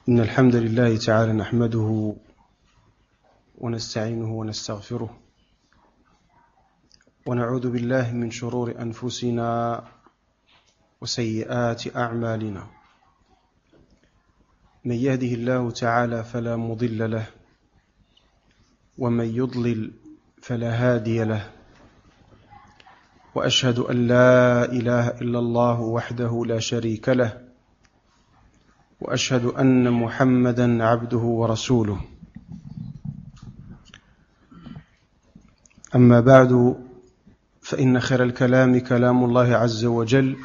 إن الحمد لله تعالى نحمده ونستعينه ونستغفره ونعوذ بالله من شرور أنفسنا وسيئات أعمالنا. من يهده الله تعالى فلا مضل له ومن يضلل فلا هادي له، وأشهد أن لا إله إلا الله وحده لا شريك له، وأشهد أن محمدا عبده ورسوله. أما بعد، فإن خير الكلام كلام الله عز وجل،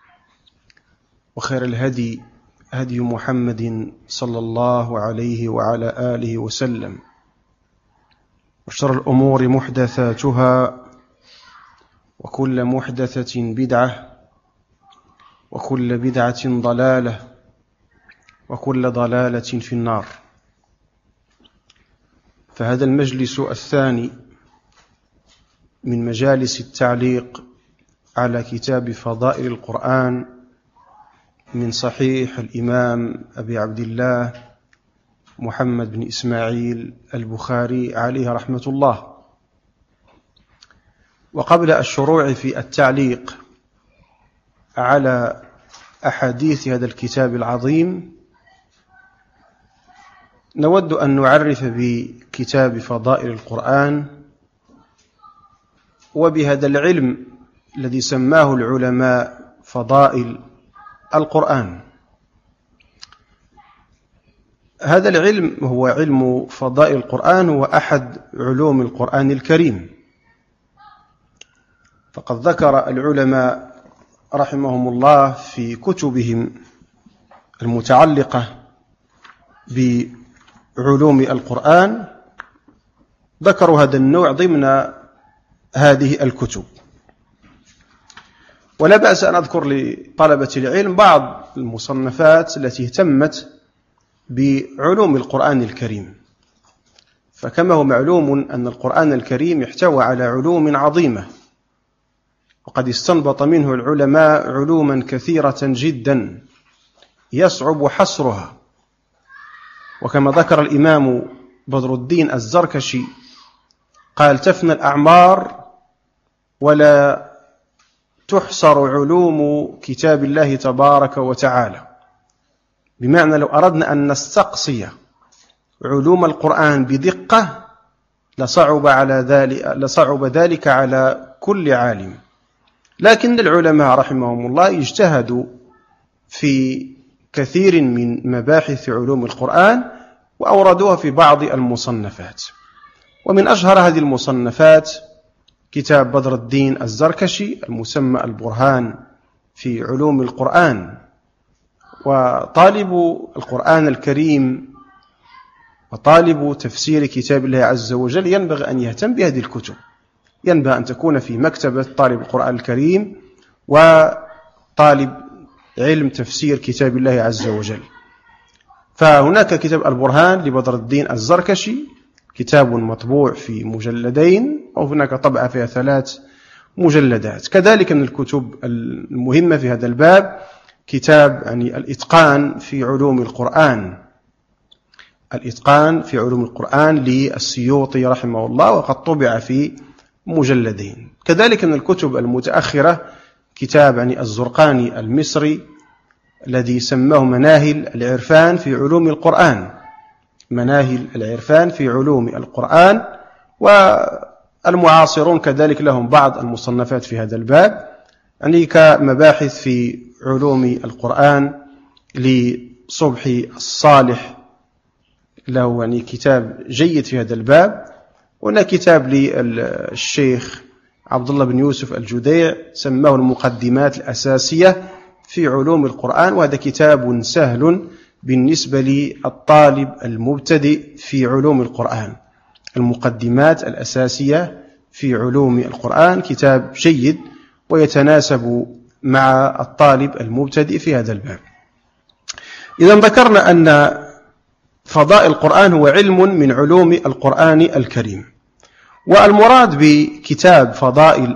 وخير الهدي هدي محمد صلى الله عليه وعلى آله وسلم، وشر الأمور محدثاتها، وكل محدثة بدعة، وكل بدعة ضلالة، وكل ضلالة في النار. فهذا المجلس الثاني من مجالس التعليق على كتاب فضائل القرآن من صحيح الإمام أبي عبد الله محمد بن إسماعيل البخاري عليه رحمة الله. وقبل الشروع في التعليق على أحاديث هذا الكتاب العظيم، نود أن نعرف بكتاب فضائل القرآن وبهذا العلم الذي سماه العلماء فضائل القرآن. هذا العلم هو علم فضائل القرآن، هو أحد علوم القرآن الكريم. فقد ذكر العلماء رحمهم الله في كتبهم المتعلقة بعلوم القرآن، ذكروا هذا النوع ضمن هذه الكتب. ولا بأس أن أذكر لطلبة العلم بعض المصنفات التي اهتمت بعلوم القرآن الكريم. فكما هو معلوم أن القرآن الكريم يحتوي على علوم عظيمة، وقد استنبط منه العلماء علوما كثيرة جدا يصعب حصرها. وكما ذكر الإمام بدر الدين الزركشي قال: تفنى الأعمار ولا تحصر علوم كتاب الله تبارك وتعالى. بمعنى لو أردنا أن نستقصي علوم القرآن بدقة لصعب ذلك على كل عالم. لكن العلماء رحمهم الله اجتهدوا في كثير من مباحث علوم القرآن وأوردوها في بعض المصنفات. ومن أشهر هذه المصنفات كتاب بدر الدين الزركشي المسمى البرهان في علوم القرآن. وطالب القرآن الكريم وطالب تفسير كتاب الله عز وجل ينبغي أن يهتم بهذه الكتب، ينبغي أن تكون في مكتبة طالب القرآن الكريم وطالب علم تفسير كتاب الله عز وجل. فهناك كتاب البرهان لبدر الدين الزركشي، كتاب مطبوع في مجلدين، وهناك طبعة فيها 3 مجلدات. كذلك من الكتب المهمة في هذا الباب كتاب الإتقان في علوم القرآن، الإتقان في علوم القرآن للسيوطي رحمه الله، وقد طبع في مجلدين. كذلك من الكتب المتأخرة كتاب الزرقاني المصري الذي سماه مناهل العرفان في علوم القرآن، مناهل العرفان في علوم القرآن. والمعاصرون كذلك لهم بعض المصنفات في هذا الباب، كمباحث في علوم القرآن لصبحي الصالح، له كتاب جيد في هذا الباب. وهنا كتاب للشيخ عبد الله بن يوسف الجديع سماه المقدمات الأساسية في علوم القرآن، وهذا كتاب سهل بالنسبة للطالب المبتدئ في علوم القرآن. المقدمات الأساسية في علوم القرآن كتاب جيد ويتناسب مع الطالب المبتدئ في هذا الباب. إذا ذكرنا أن فضائل القرآن هو علم من علوم القرآن الكريم. والمراد بكتاب فضائل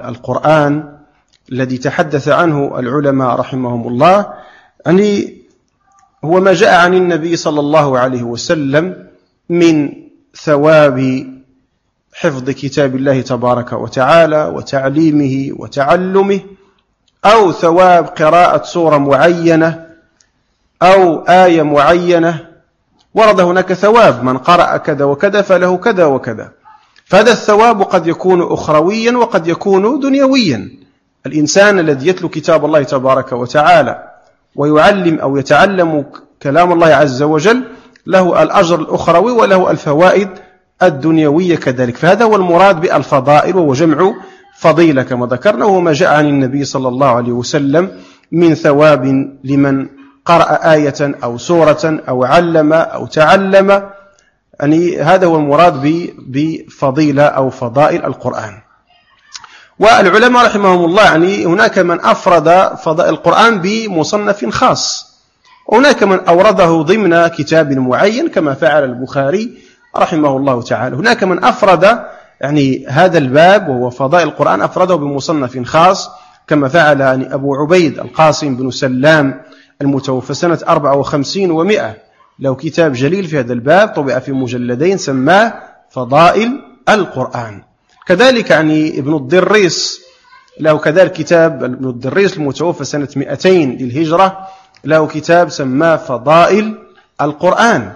القرآن الذي تحدث عنه العلماء رحمهم الله هو ما جاء عن النبي صلى الله عليه وسلم من ثواب حفظ كتاب الله تبارك وتعالى وتعليمه وتعلمه، أو ثواب قراءة سورة معينة أو آية معينة. ورد هناك ثواب من قرأ كذا وكذا فله كذا وكذا. فهذا الثواب قد يكون أخرويا وقد يكون دنيويا. الإنسان الذي يتلو كتاب الله تبارك وتعالى ويعلم أو يتعلم كلام الله عز وجل له الأجر الأخروي وله الفوائد الدنيوية كذلك. فهذا هو المراد بالفضائل، وهو جمع فضيلة كما ذكرنا، وهو ما جاء عن النبي صلى الله عليه وسلم من ثواب لمن قرأ آية أو سورة أو علم أو تعلم. يعني هذا هو المراد بفضيلة أو فضائل القرآن. والعلماء رحمهم الله يعني هناك من أفرد فضائل القرآن بمصنف خاص، وهناك من أورده ضمن كتاب معين كما فعل البخاري رحمه الله تعالى. هناك من أفرد يعني هذا الباب وهو فضائل القرآن أفرده بمصنف خاص كما فعل يعني أبو عبيد القاسم بن سلام المتوفى سنة 54 و100، له كتاب جليل في هذا الباب طبع في مجلدين سماه فضائل القرآن. كذلك يعني ابن الضريس له كذلك كتاب، ابن الضريس المتوفى سنة 200 للهجرة، له كتاب سماه فضائل القرآن،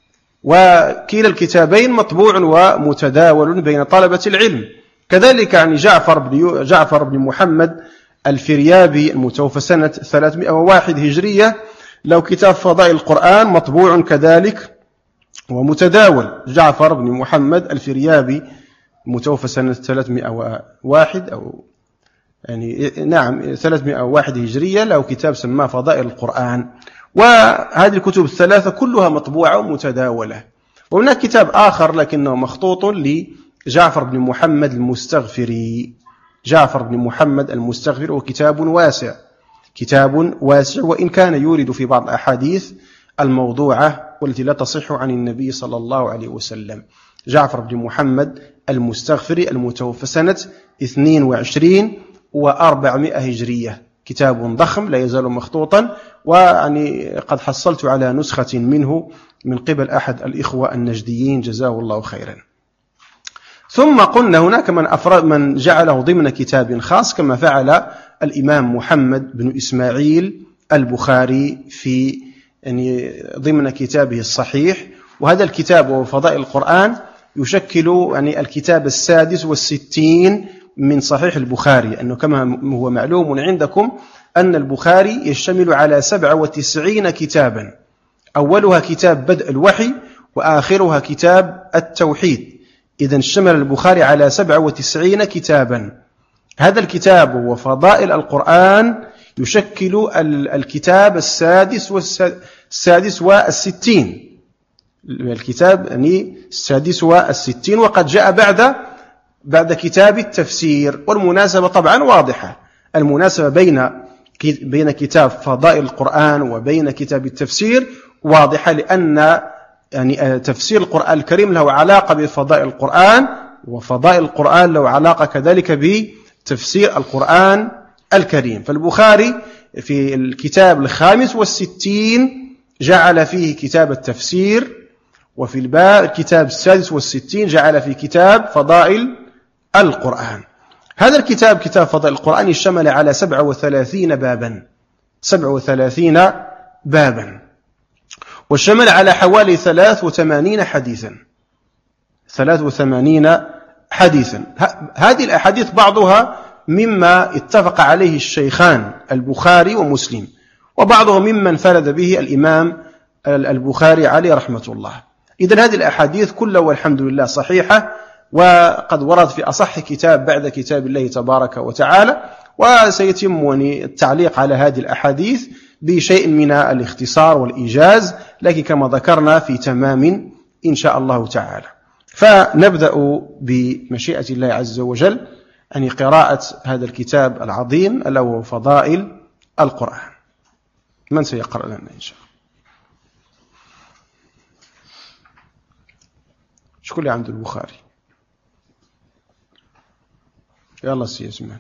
وكلا الكتابين مطبوع ومتداول بين طلبة العلم. كذلك يعني جعفر بن محمد الفريابي المتوفى سنة 301 هجرية، له كتاب فضائل القرآن مطبوع كذلك ومتداول. جعفر بن محمد الفريابي متوفى سنة 301 أو يعني نعم 301 هجرية، له كتاب سماه فضائل القرآن. وهذه الكتب الثلاثة كلها مطبوعة ومتداولة. وهناك كتاب آخر لكنه مخطوط لجعفر بن محمد المستغفري. جعفر بن محمد المستغفري وكتاب واسع، كتاب واسع، وإن كان يورد في بعض الأحاديث الموضوعة والتي لا تصح عن النبي صلى الله عليه وسلم. جعفر بن محمد المستغفري المتوفى سنة 22 و400 هجرية، كتاب ضخم لا يزال مخطوطا، ويعني قد حصلت على نسخة منه من قبل أحد الإخوة النجديين جزاه الله خيرا. ثم قلنا هناك من جعله ضمن كتاب خاص كما فعل الإمام محمد بن إسماعيل البخاري في يعني ضمن كتابه الصحيح. وهذا الكتاب وهو فضائل القرآن يشكل يعني الكتاب 66 من صحيح البخاري، أنه كما هو معلوم عندكم أن البخاري يشتمل على 97 كتابا، أولها كتاب بدء الوحي وآخرها كتاب التوحيد. إذن اشتمل البخاري على 97 كتابا. هذا الكتاب هو فضائل القرآن يشكل الكتاب السادس والستين، الكتاب يعني 66، وقد جاء بعد كتاب التفسير. والمناسبة طبعا واضحة، المناسبة بين كتاب فضائل القرآن وبين كتاب التفسير واضحة، لأن يعني تفسير القرآن الكريم له علاقة بفضائل القرآن، وفضائل القرآن له علاقة كذلك بتفسير القرآن الكريم. فالبخاري في الكتاب 65 جعل فيه كتاب التفسير، وفي الكتاب 66 جعل فيه كتاب فضائل القرآن. هذا الكتاب كتاب فضائل القرآن اشتمل على 37 بابا، واشتمل على حوالي 83 حديثا. هذه الأحاديث بعضها مما اتفق عليه الشيخان البخاري ومسلم، وبعضها ممن فرد به الإمام البخاري عليه رحمة الله. إذن هذه الأحاديث كلها والحمد لله صحيحة، وقد ورد في أصح كتاب بعد كتاب الله تبارك وتعالى. وسيتم التعليق على هذه الأحاديث بشيء من الاختصار والإيجاز، لكن كما ذكرنا في تمام إن شاء الله تعالى. فنبدأ بمشيئة الله عز وجل يعني قراءة هذا الكتاب العظيم ألا وهو فضائل القرآن. من سيقرأ لنا إن شاء الله؟ شكون اللي عنده البخاري؟ يلا سي اسمان.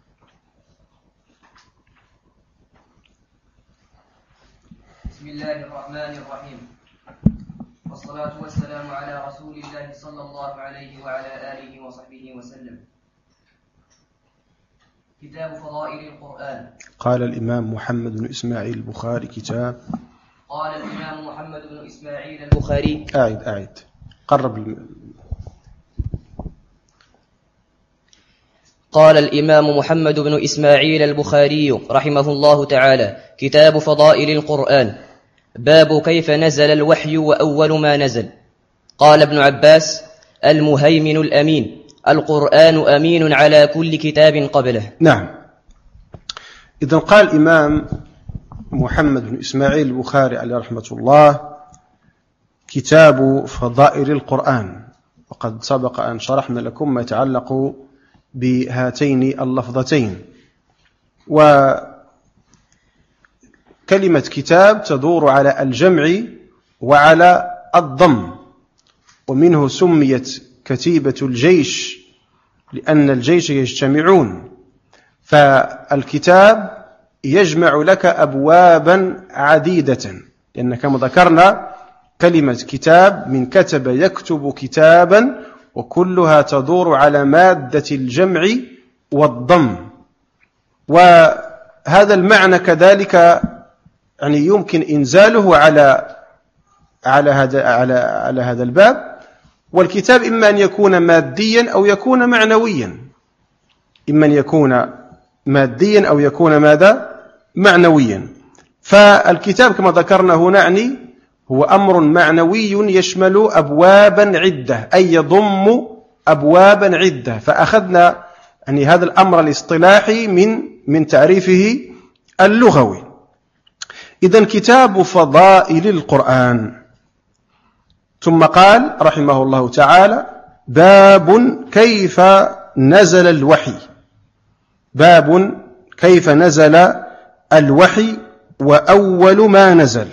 بسم الله الرحمن والصلاة والسلام على رسول الله صلى الله عليه وعلى آله وصحبه وسلم. كتاب فضائل القرآن. قال الإمام محمد بن إسماعيل البخاري كتاب. قال الإمام محمد بن إسماعيل البخاري. أعد قرب. قال الإمام محمد بن إسماعيل البخاري رحمه الله تعالى: كتاب فضائل القرآن. باب كيف نزل الوحي وأول ما نزل. قال ابن عباس: المهيمن الأمين، القرآن أمين على كل كتاب قبله. نعم. إذن قال الإمام محمد بن إسماعيل البخاري عليه رحمة الله: كتاب فضائل القرآن. وقد سبق أن شرحنا لكم ما يتعلق بهاتين اللفظتين. وكلمة كتاب تدور على الجمع وعلى الضم، ومنه سميت كتيبة الجيش لأن الجيش يجتمعون، فالكتاب يجمع لك أبوابا عديدة، لأن كما ذكرنا كلمة كتاب من كتب يكتب كتابا، وكلها تدور على مادة الجمع والضم. وهذا المعنى كذلك يعني يمكن إنزاله على هذا الباب. والكتاب إما أن يكون ماديا أو يكون معنويا، إما أن يكون ماديا أو يكون ماذا؟ معنويا. فالكتاب كما ذكرنا هنا هو أمر معنوي يشمل أبوابا عدة، أي يضم أبوابا عدة. فأخذنا يعني هذا الأمر الاصطلاحي من تعريفه اللغوي. إذن كتاب فضائل القرآن. ثم قال رحمه الله تعالى: باب كيف نزل الوحي. باب كيف نزل الوحي وأول ما نزل.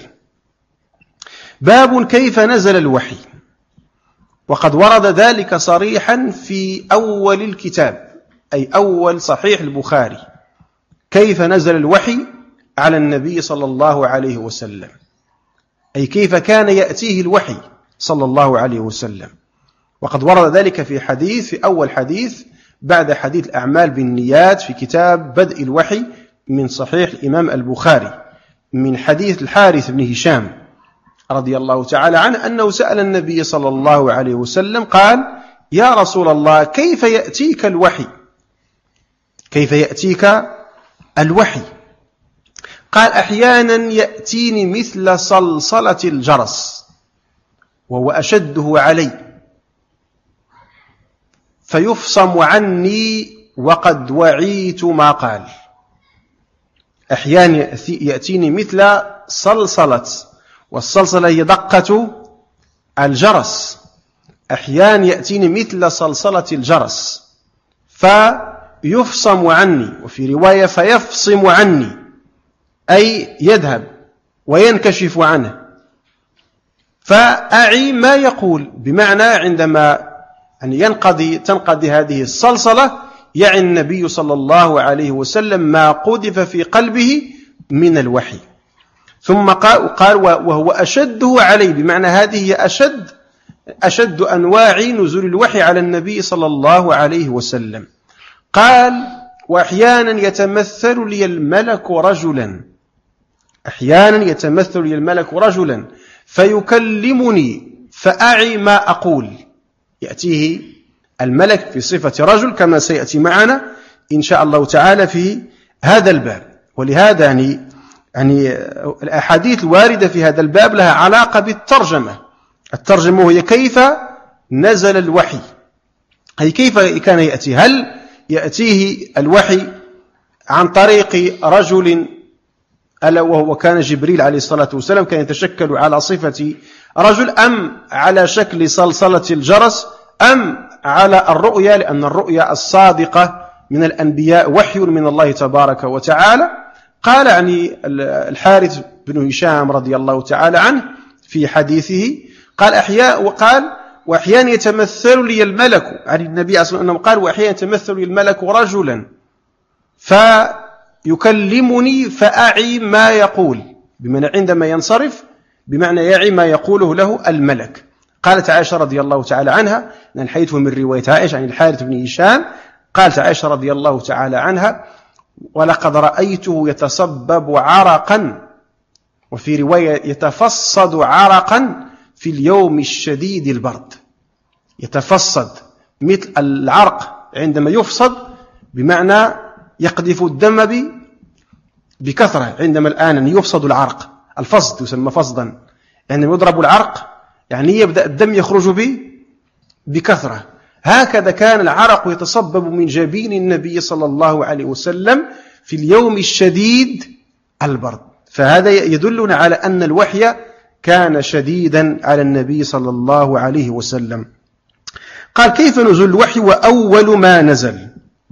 باب كيف نزل الوحي، وقد ورد ذلك صريحا في أول الكتاب، أي أول صحيح البخاري، كيف نزل الوحي على النبي صلى الله عليه وسلم، أي كيف كان يأتيه الوحي صلى الله عليه وسلم. وقد ورد ذلك في أول حديث بعد حديث الأعمال بالنيات في كتاب بدء الوحي من صحيح الإمام البخاري، من حديث الحارث بن هشام رضي الله تعالى عنه أنه سأل النبي صلى الله عليه وسلم قال: يا رسول الله، كيف يأتيك الوحي؟ كيف يأتيك الوحي؟ قال: أحيانا يأتيني مثل صلصلة الجرس وهو أشده علي، فيفصم عني وقد وعيت ما قال. أحيانا يأتيني مثل صلصلة، والصلصلة هي دقة الجرس. أحيانا يأتيني مثل صلصلة الجرس فيفصم عني، وفي رواية فيفصم عني، أي يذهب وينكشف عنه، فأعي ما يقول، بمعنى عندما تنقضي هذه الصلصلة يعني النبي صلى الله عليه وسلم ما قذف في قلبه من الوحي. ثم قال وهو أشده عليه، بمعنى هذه هي أشد أنواع نزول الوحي على النبي صلى الله عليه وسلم. قال: وأحيانا يتمثل لي الملك رجلا، أحيانا يتمثل لي الملك رجلا فيكلمني فأعي ما أقول. يأتيه الملك في صفة رجل كما سيأتي معنا إن شاء الله تعالى في هذا الباب. ولهذا يعني الأحاديث الواردة في هذا الباب لها علاقة بالترجمة. الترجمة هي كيف نزل الوحي، أي كيف كان يأتي. هل يأتيه الوحي عن طريق رجل ألا وهو كان جبريل عليه الصلاة والسلام، كان يتشكل على صفة رجل، أم على شكل صلصلة الجرس، أم على الرؤيا، لأن الرؤيا الصادقة من الأنبياء وحي من الله تبارك وتعالى. قال يعني الحارث بن هشام رضي الله تعالى عنه في حديثه قال: وأحيانا يتمثل لي الملك، عن النبي صلى الله عليه وسلم قال: وأحيانا يتمثل لي الملك رجلا فيكلمني فأعي ما يقول، بمعنى عندما ينصرف، بمعنى يعي ما يقوله له الملك. قالت عائشة رضي الله تعالى عنها، الحديث من رواية عائشة عن الحارث بن هشام، قالت عائشة رضي الله تعالى عنها: ولقد رأيته يتصبب عرقا، وفي رواية يتفصد عرقا في اليوم الشديد البرد. يتفصد مثل العرق عندما يفصد، بمعنى يقذف الدم بكثرة. عندما الآن يفصد العرق، الفصد يسمى فصدا، عندما يضرب العرق يعني يبدأ الدم يخرج بكثرة. هكذا كان العرق يتصبب من جبين النبي صلى الله عليه وسلم في اليوم الشديد البرد. فهذا يدلنا على أن الوحي كان شديدا على النبي صلى الله عليه وسلم. قال: كيف نزول الوحي وأول ما نزل؟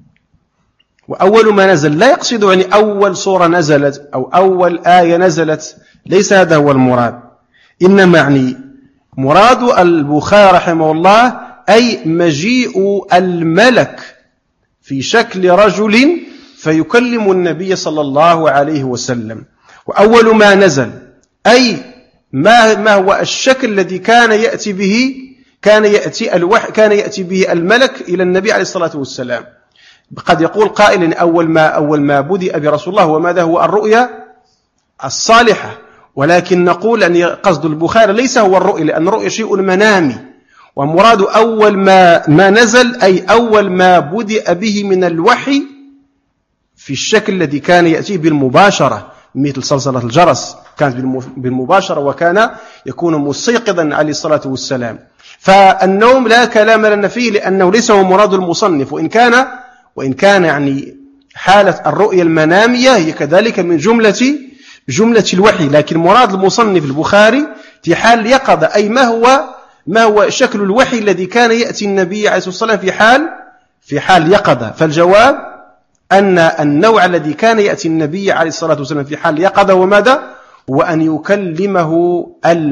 وأول ما نزل لا يقصد يعني أول سورة نزلت أو أول آية نزلت، ليس هذا هو المراد، إنما يعني مراد البخاري رحمه الله أي مجيء الملك في شكل رجل فيكلم النبي صلى الله عليه وسلم. وأول ما نزل أي ما هو الشكل الذي كان يأتي به، كان يأتي به الملك إلى النبي عليه الصلاة والسلام. قد يقول قائل: أول ما بدأ برسول الله وماذا هو الرؤيا الصالحة، ولكن نقول أن قصد البخاري ليس هو الرؤيا، لأن الرؤيا شيء منامي، ومراد أول ما نزل أي أول ما بدأ به من الوحي في الشكل الذي كان يأتيه بالمباشرة، مثل صلصلة الجرس كانت بالمباشرة، وكان يكون مستيقظا عليه الصلاة والسلام. فالنوم لا كلام لنا فيه، لأنه ليس هو مراد المصنف، وإن كان يعني حالة الرؤية المنامية هي كذلك من جملة الوحي، لكن مراد المصنف البخاري في حال يقظة، أي ما هو شكل الوحي الذي كان يأتي النبي عليه الصلاة والسلام في حال يقظة. فالجواب أن النوع الذي كان يأتي النبي عليه الصلاة والسلام في حال يقظة وماذا؟ وأن يكلمه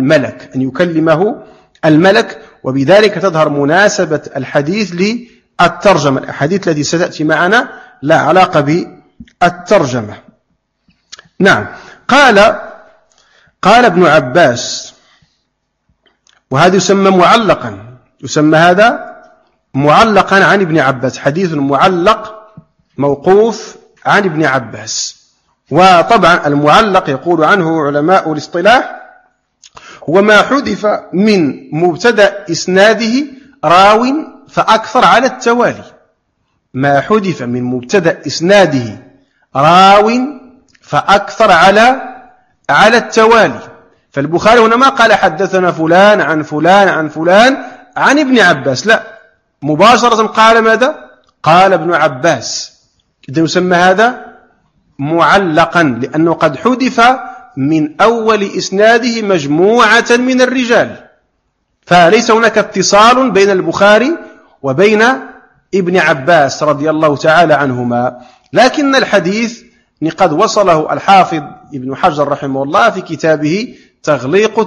الملك. وبذلك تظهر مناسبة الحديث للترجمة. الحديث الذي ستأتي معنا لا علاقة بالترجمة. نعم. قال ابن عباس، وهذا يسمى هذا معلقا عن ابن عباس، حديث معلق موقوف عن ابن عباس. وطبعا المعلق يقول عنه علماء الاصطلاح هو ما حذف من مبتدأ إسناده راو فأكثر على التوالي. ما حذف من مبتدأ إسناده راو فأكثر على التوالي. فالبخاري هنا ما قال حدثنا فلان عن فلان عن فلان عن ابن عباس، لا، مباشرة قال ماذا؟ قال ابن عباس. إذن يسمى هذا معلقا، لأنه قد حذف من أول إسناده مجموعة من الرجال، فليس هناك اتصال بين البخاري وبين ابن عباس رضي الله تعالى عنهما. لكن الحديث قد وصله الحافظ ابن حجر رحمه الله في كتابه تغليق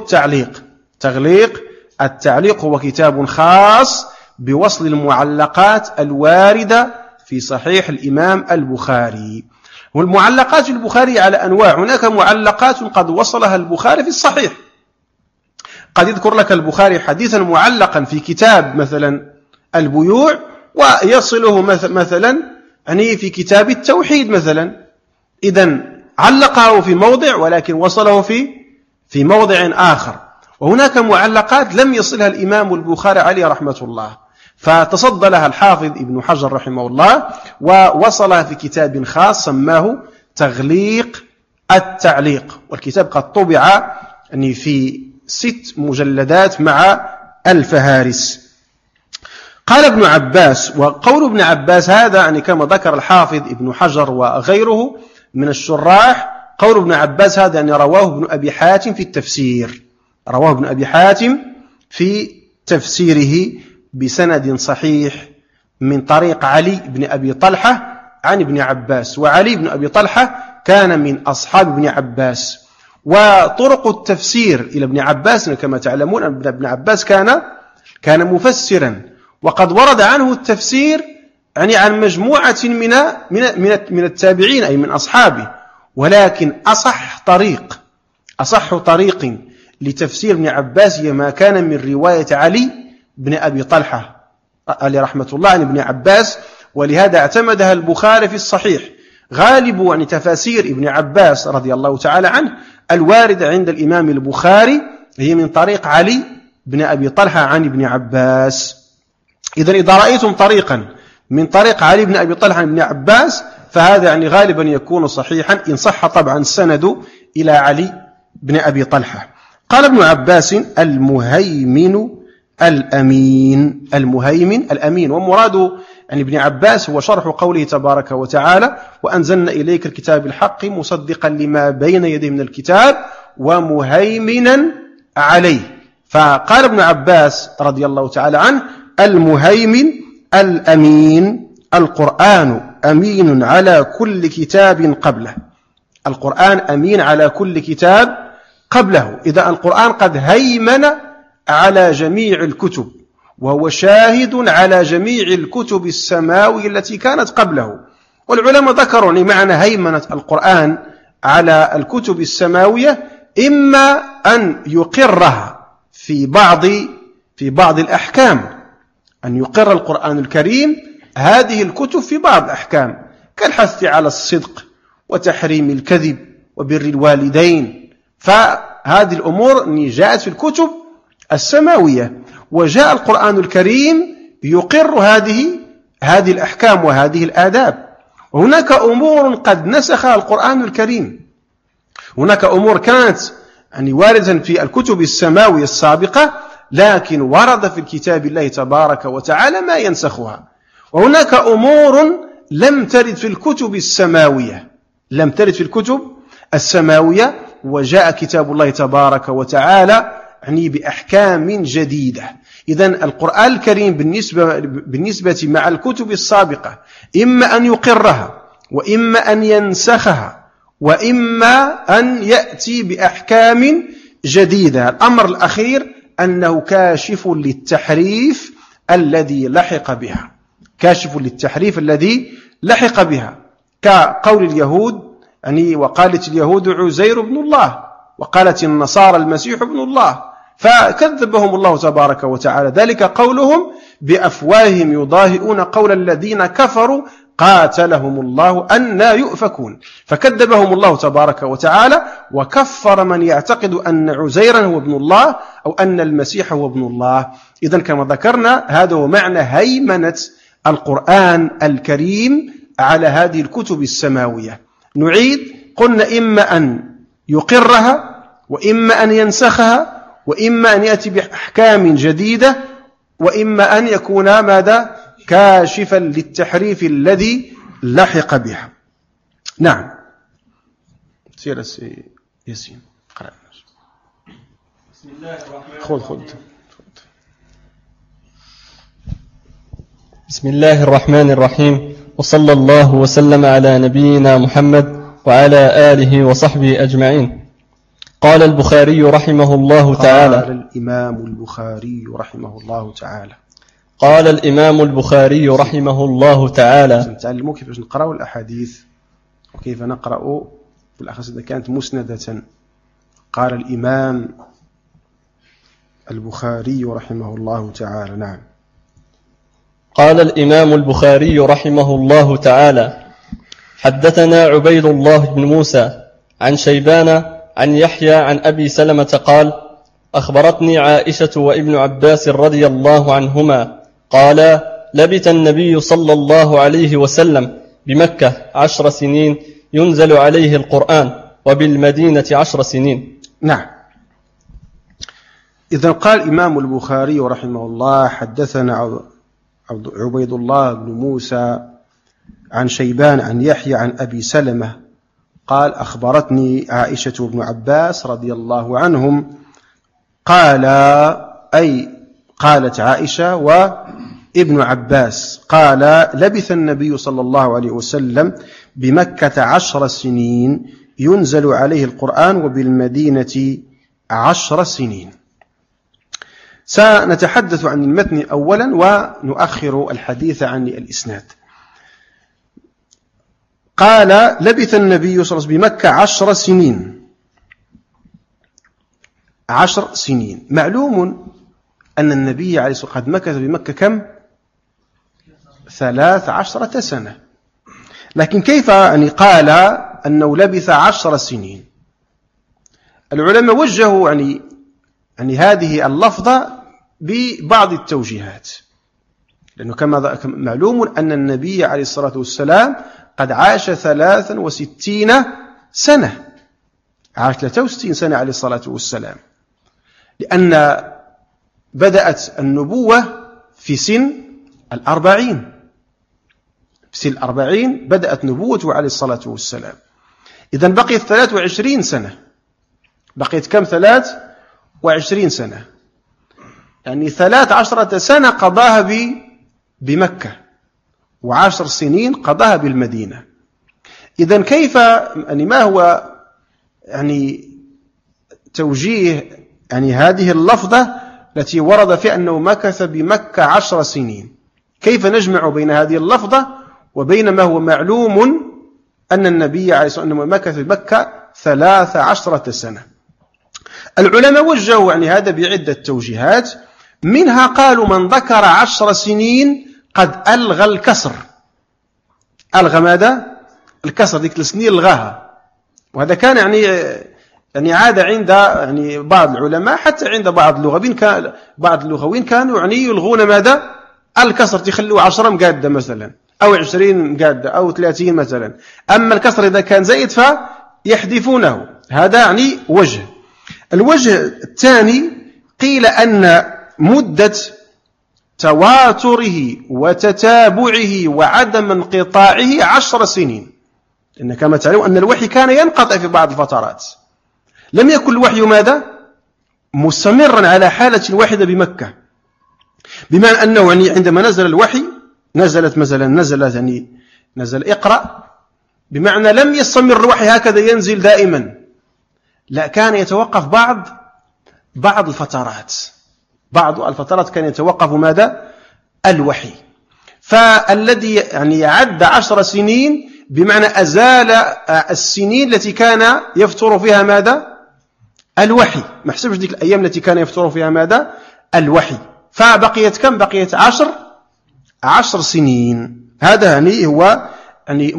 التعليق هو كتاب خاص بوصل المعلقات الواردة في صحيح الإمام البخاري. والمعلقات البخاري على أنواع، هناك معلقات قد وصلها البخاري في الصحيح، قد يذكر لك البخاري حديثا معلقا في كتاب مثلا البيوع ويصله مثلا يعني في كتاب التوحيد مثلا، إذن علقه في موضع ولكن وصله في موضع آخر. وهناك معلقات لم يصلها الإمام البخاري عليه رحمة الله، فتصدى لها الحافظ ابن حجر رحمه الله ووصلها في كتاب خاص سماه تغليق التعليق. والكتاب قد طبع يعني في 6 مجلدات مع الفهارس. قال ابن عباس، وقول ابن عباس هذا يعني كما ذكر الحافظ ابن حجر وغيره من الشراح، قول ابن عباس هذا يعني رواه ابن أبي حاتم في التفسير، رواه ابن أبي حاتم في تفسيره بسند صحيح من طريق علي بن أبي طلحة عن ابن عباس. وعلي بن أبي طلحة كان من أصحاب ابن عباس. وطرق التفسير إلى ابن عباس كما تعلمون أن ابن عباس كان مفسرا، وقد ورد عنه التفسير يعني عن مجموعة من التابعين أي من أصحابه. ولكن أصح طريق لتفسير ابن عباس هي ما كان من رواية علي بن أبي طلحة عليه رحمة الله عن ابن عباس، ولهذا اعتمدها البخاري في الصحيح. غالب يعني تفاسير ابن عباس رضي الله تعالى عنه الواردة عند الإمام البخاري هي من طريق علي بن أبي طلحة عن ابن عباس. إذن إذا رأيتم طريقا من طريق علي بن أبي طلحة عن ابن عباس فهذا يعني غالبا يكون صحيحا، إن صح طبعا السند إلى علي بن أبي طلحة. قال ابن عباس: المهيمن الأمين. المهيمن الأمين، ومراد يعني ابن عباس هو شرح قوله تبارك وتعالى: وأنزلنا إليك الكتاب بالحق مصدقا لما بين يديه من الكتاب ومهيمنا عليه. فقال ابن عباس رضي الله تعالى عنه: المهيمن الأمين، القرآن أمين على كل كتاب قبله. القرآن أمين على كل كتاب قبله. إذا القرآن قد هيمن على جميع الكتب، وهو شاهد على جميع الكتب السماوية التي كانت قبله. والعلماء ذكروا معنى هيمنة القرآن على الكتب السماوية إما أن يقرها في بعض الأحكام، أن يقر القرآن الكريم هذه الكتب في بعض الأحكام كالحث على الصدق وتحريم الكذب وبر الوالدين، فهذه الأمور جاءت في الكتب السماوية، وجاء القرآن الكريم يقر هذه الأحكام وهذه الآداب. وهناك أمور قد نسخها القرآن الكريم، هناك أمور كانت يعني واردة في الكتب السماوية السابقة لكن ورد في الكتاب الله تبارك وتعالى ما ينسخها. وهناك أمور لم ترد في الكتب السماوية، وجاء كتاب الله تبارك وتعالى يعني بأحكام جديدة. إذن القرآن الكريم بالنسبة مع الكتب السابقة إما أن يقرها وإما أن ينسخها وإما أن يأتي بأحكام جديدة. الأمر الأخير أنه كاشف للتحريف الذي لحق بها، كقول اليهود يعني وقالت اليهود عزير بن الله، وقالت النصارى المسيح ابن الله، فكذبهم الله تبارك وتعالى. ذلك قولهم بأفواههم يضاهئون قول الذين كفروا قاتلهم الله أنى يؤفكون. فكذبهم الله تبارك وتعالى وكفر من يعتقد أن عزيرا هو ابن الله أو أن المسيح هو ابن الله. إذن كما ذكرنا هذا هو معنى هيمنة القرآن الكريم على هذه الكتب السماوية. نعيد، قلنا إما أن يقرها وإما أن ينسخها وإما أن يأتي بأحكام جديدة وإما أن يكون ماذا؟ كاشفا للتحريف الذي لحق بها. نعم. سير ياسين قرأ. بسم الله الرحمن خذ. بسم الله الرحمن الرحيم، وصلى الله وسلم على نبينا محمد وعلى آله وصحبه أجمعين. قال البخاري رحمه الله تعالى. قال الإمام البخاري رحمه الله تعالى. قال الإمام البخاري رحمه الله تعالى. نتعلموا كيف نقرأ الأحاديث وكيف نقرأ بالأخص إذا كانت مسندة. قال الإمام البخاري رحمه الله تعالى. نعم. قال الإمام البخاري رحمه الله تعالى: حدثنا عبيد الله بن موسى عن شيبان عن يحيى عن أبي سلمة قال: أخبرتني عائشة وابن عباس رضي الله عنهما قال: لبث النبي صلى الله عليه وسلم بمكة 10 سنين ينزل عليه القرآن، وبالمدينة 10 سنين. نعم. إذن قال الإمام البخاري رحمه الله: حدثنا عبيد الله بن موسى عن شيبان عن يحيى عن أبي سلمة قال: أخبرتني عائشة وابن عباس رضي الله عنهم قال، أي قالت عائشة وابن عباس قال: لبث النبي صلى الله عليه وسلم بمكة 10 سنين ينزل عليه القرآن، وبالمدينة 10 سنين. سنتحدث عن المتن أولا ونؤخر الحديث عن الإسناد. قال: لبث النبي صلى الله عليه وسلم بمكة 10 سنين. 10 سنين. معلوم أن النبي عليه الصلاة والسلام قد مكث بمكة كم؟ 13 سنة. لكن كيف يعني قال أنه لبث 10 سنين؟ العلماء وجهوا يعني هذه اللفظة ببعض التوجيهات، لأنه كما معلوم أن النبي عليه الصلاة والسلام قد عاش 63 سنة، عاش 63 سنة عليه الصلاة والسلام، لأن بدأت النبوة في سن 40. في سن 40 بدأت نبوته عليه الصلاة والسلام. إذن بقيت 23 سنة. بقيت كم؟ 23 سنة، يعني 13 سنة قضاها بمكة، و10 سنين قضاها بالمدينة. إذن كيف يعني ما هو يعني توجيه يعني هذه اللفظة التي ورد في أنه مكث بمكة 10 سنين؟ كيف نجمع بين هذه اللفظة وبين ما هو معلوم أن النبي عليه الصلاة والسلام مكث بمكة 13 سنة؟ العلماء وجهوا يعني هذا بعدة توجيهات، منها قالوا من ذكر 10 سنين قد ألغى الكسر. ألغى ماذا؟ الكسر، ذيك السنين ألغاها. وهذا كان يعني عادة عند يعني بعض العلماء، حتى عند بعض اللغويين كانوا يعني يلغون ماذا؟ الكسر، تخلوا 10 مقادة مثلا، أو 20 مقادة، أو 30 مثلا. أما الكسر إذا كان زائد فيحذفونه. هذا يعني وجه. الوجه الثاني قيل أن مدة تواتره وتتابعه وعدم انقطاعه 10 سنين، لأن كما تعلمون أن الوحي كان ينقطع في بعض الفترات. لم يكن الوحي ماذا؟ مستمرا على حالة واحدة بمكة، بمعنى أنه يعني عندما نزل الوحي نزل اقرأ، بمعنى لم يستمر الوحي هكذا ينزل دائما، لا، كان يتوقف بعض الفترات. بعض الفترات كان يتوقف ماذا؟ الوحي. فالذي يعني عد 10 سنين بمعنى أزال السنين التي كان يفتر فيها ماذا؟ الوحي. ما حسبش ديك الأيام التي كان يفتر فيها ماذا؟ الوحي. فبقيت كم؟ بقيت 10 سنين. هذا يعني هو يعني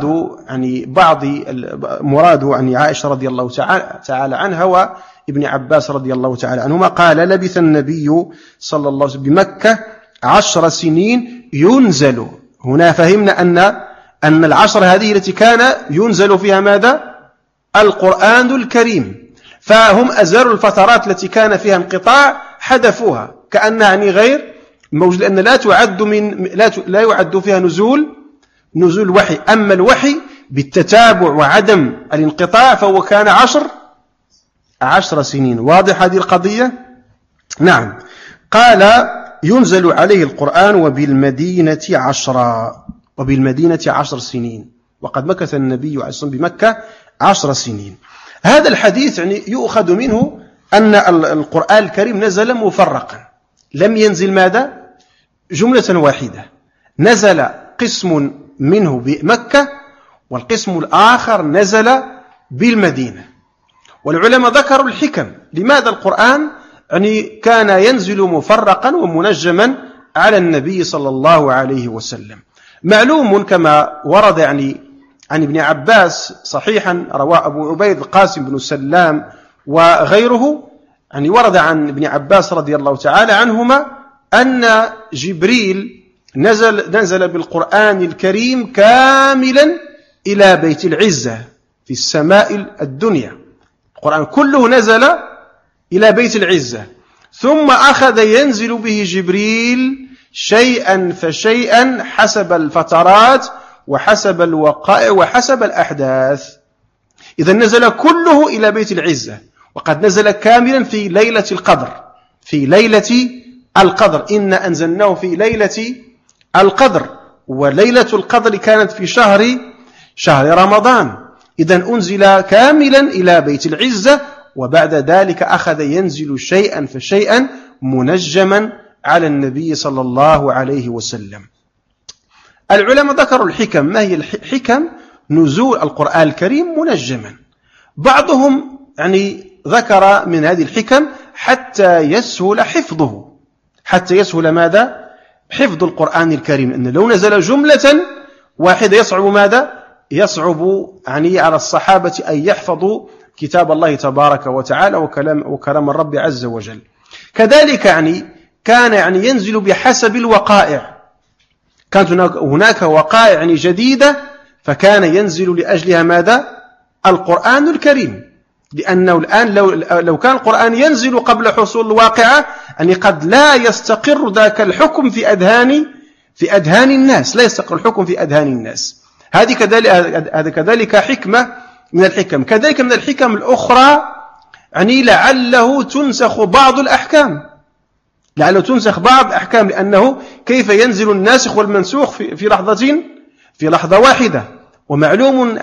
مراد يعني عائشة رضي الله تعالى عنها وابن عباس رضي الله تعالى عنهما، قال لبث النبي صلى الله عليه وسلم بمكة 10 سنين ينزل. هنا فهمنا أن 10 هذه التي كان ينزل فيها ماذا؟ القرآن الكريم. فهم أزالوا الفترات التي كان فيها انقطاع، حذفوها كأنها يعني غير موجود، لأن لا يعد فيها نزول الوحي. أما الوحي بالتتابع وعدم الانقطاع فهو كان 10 سنين. واضح هذه القضية؟ نعم. قال ينزل عليه القرآن وبالمدينة 10 سنين، وقد مكث النبي عليه الصلاة والسلام بمكة 10 سنين. هذا الحديث يعني يؤخذ منه أن القرآن الكريم نزل مفرقا، لم ينزل ماذا؟ جملة واحدة. نزل قسم منه بمكة، والقسم الآخر نزل بالمدينة. والعلماء ذكروا الحكم لماذا القرآن يعني كان ينزل مفرقا ومنجما على النبي صلى الله عليه وسلم. معلوم كما ورد يعني عن ابن عباس صحيحا، رواه أبو عبيد القاسم بن سلام وغيره، يعني ورد عن ابن عباس رضي الله تعالى عنهما أن جبريل نزل بالقرآن الكريم كاملا إلى بيت العزة في السماء الدنيا. القرآن كله نزل إلى بيت العزة، ثم أخذ ينزل به جبريل شيئا فشيئا حسب الفترات وحسب الوقائع وحسب الأحداث. إذا نزل كله إلى بيت العزة، وقد نزل كاملا في ليلة القدر. إنا أنزلناه في ليلة القدر، وليلة القدر كانت في شهر رمضان. إذا أنزل كاملا إلى بيت العزة، وبعد ذلك أخذ ينزل شيئا فشيئا منجما على النبي صلى الله عليه وسلم. العلماء ذكروا الحكم. ما هي الحكم نزول القرآن الكريم منجما؟ بعضهم يعني ذكر من هذه الحكم حتى يسهل حفظه، حتى يسهل ماذا؟ حفظ القرآن الكريم. أن لو نزل جملة واحدة يصعب ماذا؟ يصعب يعني على الصحابة أن يحفظوا كتاب الله تبارك وتعالى وكلام الرب عز وجل. كذلك كان ينزل بحسب الوقائع، كانت هناك وقائع جديدة فكان ينزل لأجلها ماذا؟ القرآن الكريم. لأنه الآن لو كان القرآن ينزل قبل حصول الواقعة قد لا يستقر ذاك الحكم في أذهان الناس، لا يستقر الحكم في أذهان الناس. هذه كذلك حكمة من الحكم. كذلك من الحكم الأخرى لعله تنسخ بعض الأحكام، لأنه كيف ينزل الناسخ والمنسوخ في لحظة واحدة. ومعلوم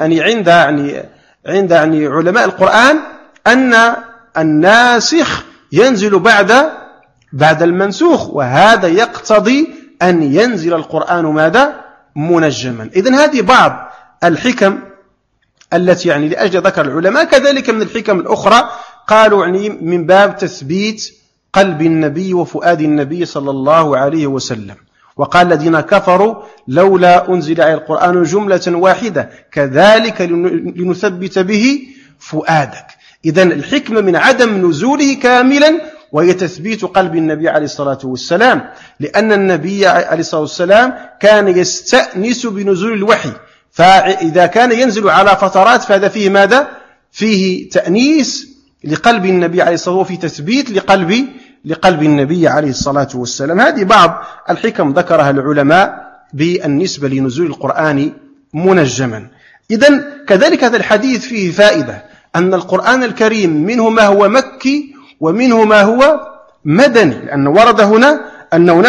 عند علماء القرآن أن الناسخ ينزل بعد المنسوخ، وهذا يقتضي أن ينزل القرآن ماذا؟ منجما. إذن هذه بعض الحكم التي لأجل ذكر العلماء. كذلك من الحكم الأخرى قالوا من باب تثبيت قلب النبي وفؤاد النبي صلى الله عليه وسلم. وقال الذين كفروا لولا أنزل على القرآن جملة واحدة كذلك لنثبت به فؤادك. إذن الحكمة من عدم نزوله كاملا وهي تثبيت قلب النبي عليه الصلاة والسلام، لأن النبي عليه الصلاة والسلام كان يستأنس بنزول الوحي، فإذا كان ينزل على فترات فهذا فيه ماذا؟ فيه تأنيس لقلب النبي عليه الصلاة والسلام، وفي تثبيت لقلب النبي عليه الصلاة والسلام. هذه بعض الحكم ذكرها العلماء بالنسبة لنزول القرآن منجما. إذن كذلك هذا الحديث فيه فائدة أن القرآن الكريم منه ما هو مكي ومنه ما هو مدني، لأن ورد هنا أنه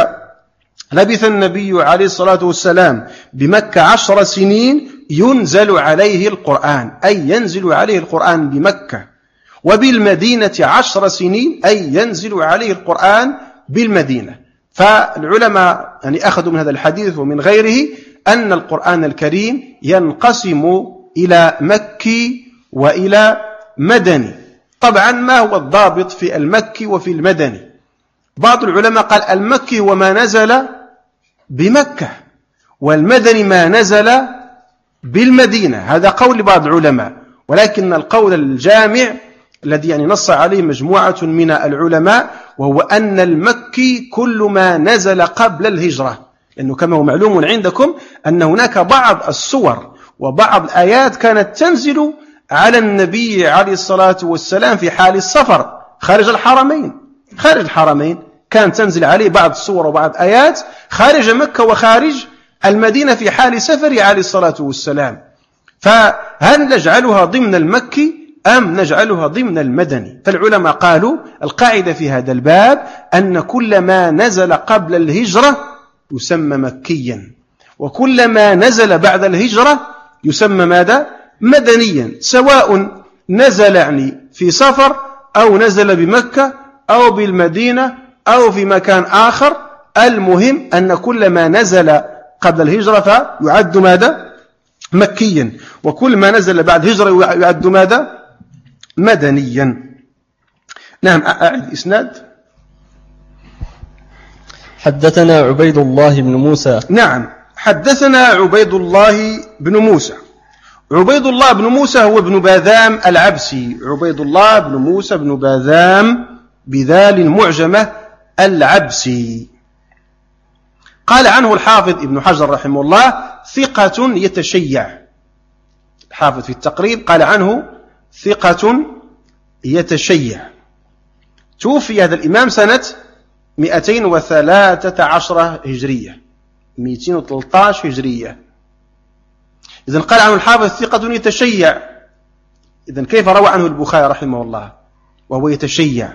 لبث النبي عليه الصلاة والسلام بمكة 10 سنين ينزل عليه القرآن، أي ينزل عليه القرآن بمكة، وبالمدينة 10 سنين أي ينزل عليه القرآن بالمدينة. فالعلماء أخذوا من هذا الحديث ومن غيره أن القرآن الكريم ينقسم إلى مكي وإلى مدني. طبعا ما هو الضابط في المكي وفي المدني؟ بعض العلماء قال المكي هو ما نزل بمكة، والمدني ما نزل بالمدينة. هذا قول بعض العلماء، ولكن القول الجامع الذي نص عليه مجموعة من العلماء وهو أن المكي كل ما نزل قبل الهجرة، لأنه كما هو معلوم عندكم أن هناك بعض السور وبعض الآيات كانت تنزل على النبي عليه الصلاة والسلام في حال السفر خارج الحرمين كانت تنزل عليه بعض السور وبعض الآيات خارج مكة وخارج المدينة في حال سفره عليه الصلاة والسلام. فهل نجعلها ضمن المكي أم نجعلها ضمن المدني؟ فالعلماء قالوا القاعدة في هذا الباب أن كل ما نزل قبل الهجرة يسمى مكيا، وكل ما نزل بعد الهجرة يسمى ماذا؟ مدنيا، سواء نزل في سفر أو نزل بمكة أو بالمدينة أو في مكان آخر. المهم أن كل ما نزل قبل الهجرة فيعد ماذا؟ مكيا، وكل ما نزل بعد الهجرة يعد ماذا؟ مدنيا. نعم، أعد إسناد. حدثنا عبيد الله بن موسى. نعم، حدثنا عبيد الله بن موسى. عبيد الله بن موسى هو ابن باذام العبسي، عبيد الله بن موسى بن باذام بذال معجمة العبسي. قال عنه الحافظ ابن حجر رحمه الله ثقة يتشيع. الحافظ في التقريب قال عنه ثقة يتشيع. توفي هذا الإمام سنة 213 هجرية، 213 هجرية. إذن قال عنه الحافظ ثقة يتشيع. إذن كيف روى عنه البخاري رحمه الله وهو يتشيع؟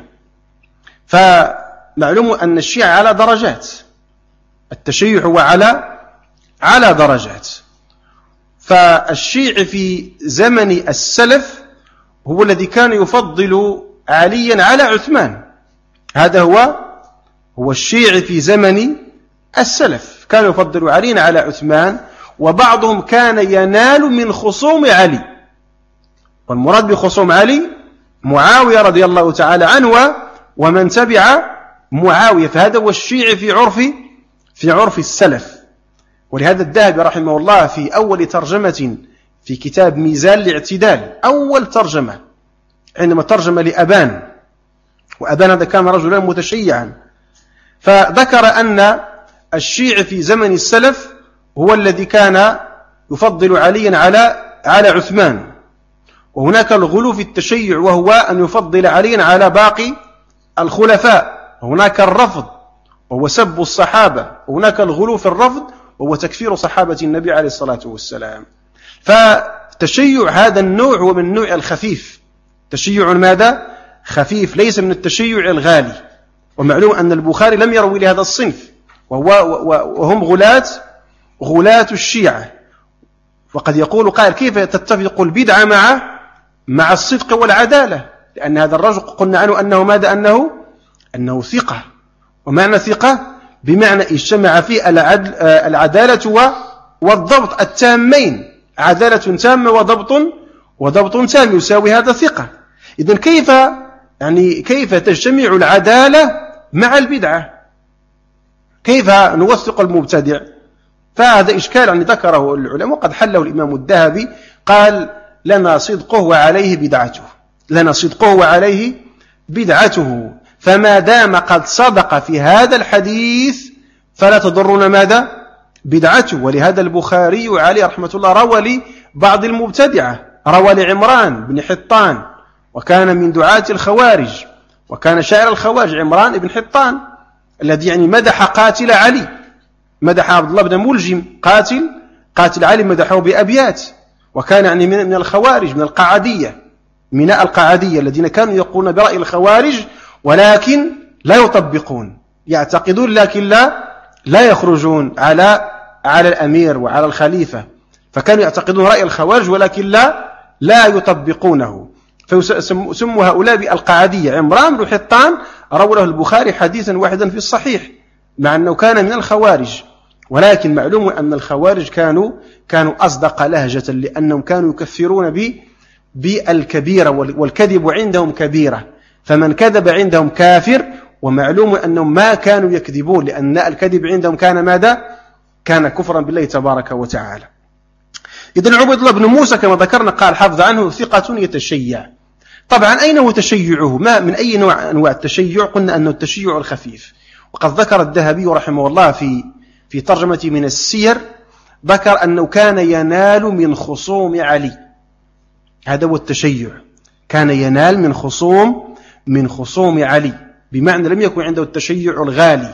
فمعلوم أن الشيعة على درجات، التشيع هو على درجات. فالشيعي في زمن السلف هو الذي كان يفضل عليا على عثمان، هذا هو الشيعي في زمن السلف، كان يفضل عليا على عثمان، وبعضهم كان ينال من خصوم علي. والمراد بخصوم علي معاوية رضي الله تعالى عنه ومن تبع معاوية. فهذا هو الشيعي في عرف السلف. ولهذا الذهبي رحمه الله في أول ترجمة في كتاب ميزان الاعتدال، أول ترجمة عندما ترجم لأبان، وأبان هذا كان رجلا متشيعا، فذكر أن الشيعي في زمن السلف هو الذي كان يفضل عليا على عثمان، وهناك الغلو في التشيع وهو أن يفضل عليا على باقي الخلفاء، وهناك الرفض وهو سب الصحابة، وهناك الغلو في الرفض وهو تكفير صحابة النبي عليه الصلاة والسلام. فتشيع هذا النوع هو من النوع الخفيف، تشيع ماذا؟ خفيف، ليس من التشيع الغالي. ومعلوم أن البخاري لم يروي لهذا الصنف، وهم غلاة الشيعة. وقد يقول قائل كيف تتفق البدعة مع الصدق والعدالة؟ لأن هذا الرجل قلنا عنه أنه ماذا؟ أنه ثقة. ومعنى ثقة بمعنى اجتمع فيه العدالة والضبط التامين، عدالة تامة وضبط تام يساوي هذا ثقة. إذن كيف تجتمع العدالة مع البدعة؟ كيف نوثق المبتدع؟ فهذا إشكال ذكره العلماء وقد حله الإمام الذهبي، قال لنا صدقه وعليه بدعته، فما دام قد صدق في هذا الحديث فلا تضرنا ماذا؟ بدعته. ولهذا البخاري عليه رحمة الله روى لبعض المبتدعة، روى لعمران بن حطان، وكان من دعاة الخوارج، وكان شاعر الخوارج عمران بن حطان الذي مدح قاتل علي، مدح عبد الله بن ملجم قاتل علي، مدحه بأبيات. وكان من الخوارج، من القعدية، ميناء القعدية الذين كانوا يقولون برأي الخوارج ولكن لا يطبقون، يعتقدون لكن لا يخرجون على الأمير وعلى الخليفة. فكانوا يعتقدون رأي الخوارج ولكن لا يطبقونه، فسموا هؤلاء بالقعدية. عمران بن حطان روى له البخاري حديثا واحدا في الصحيح مع أنه كان من الخوارج، ولكن معلوم أن الخوارج كانوا أصدق لهجة، لأنهم كانوا يكفرون بالكبيرة، والكذب عندهم كبيرة، فمن كذب عندهم كافر. ومعلوم أنهم ما كانوا يكذبون، لأن الكذب عندهم كان ماذا؟ كان كفرا بالله تبارك وتعالى. إذن عبيد الله بن موسى كما ذكرنا قال حفظ عنه ثقة يتشيع. طبعا أين هو تشيعه؟ ما من أي نوع أنواع التشيع؟ قلنا أنه التشيع الخفيف. وقد ذكر الذهبي رحمه الله في ترجمة من السير، ذكر أنه كان ينال من خصوم علي، هذا هو التشيع، كان ينال من خصوم علي، بمعنى لم يكن عنده التشيع الغالي.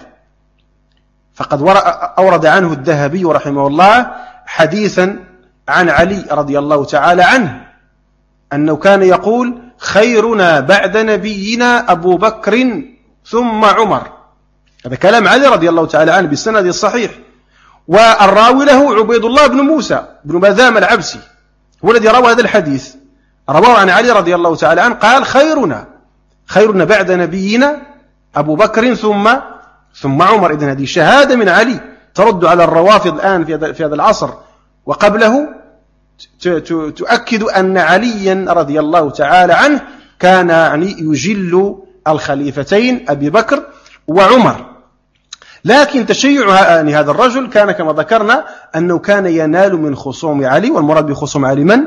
فقد أورد عنه الذهبي رحمه الله حديثا عن علي رضي الله تعالى عنه أنه كان يقول خيرنا بعد نبينا أبو بكر ثم عمر. هذا كلام علي رضي الله تعالى عنه بالسند الصحيح. والراوي له عبيد الله بن موسى بن بذام العبسي هو الذي روى هذا الحديث، رواه عن علي رضي الله تعالى عنه قال خيرنا بعد نبينا أبو بكر ثم عمر. إذن هذه شهادة من علي ترد على الروافض الآن في هذا العصر وقبله، تؤكد أن عليا رضي الله تعالى عنه كان يجل الخليفتين أبي بكر وعمر. لكن تشيع هذا الرجل كان كما ذكرنا أنه كان ينال من خصوم علي، والمراد بخصوم علي من؟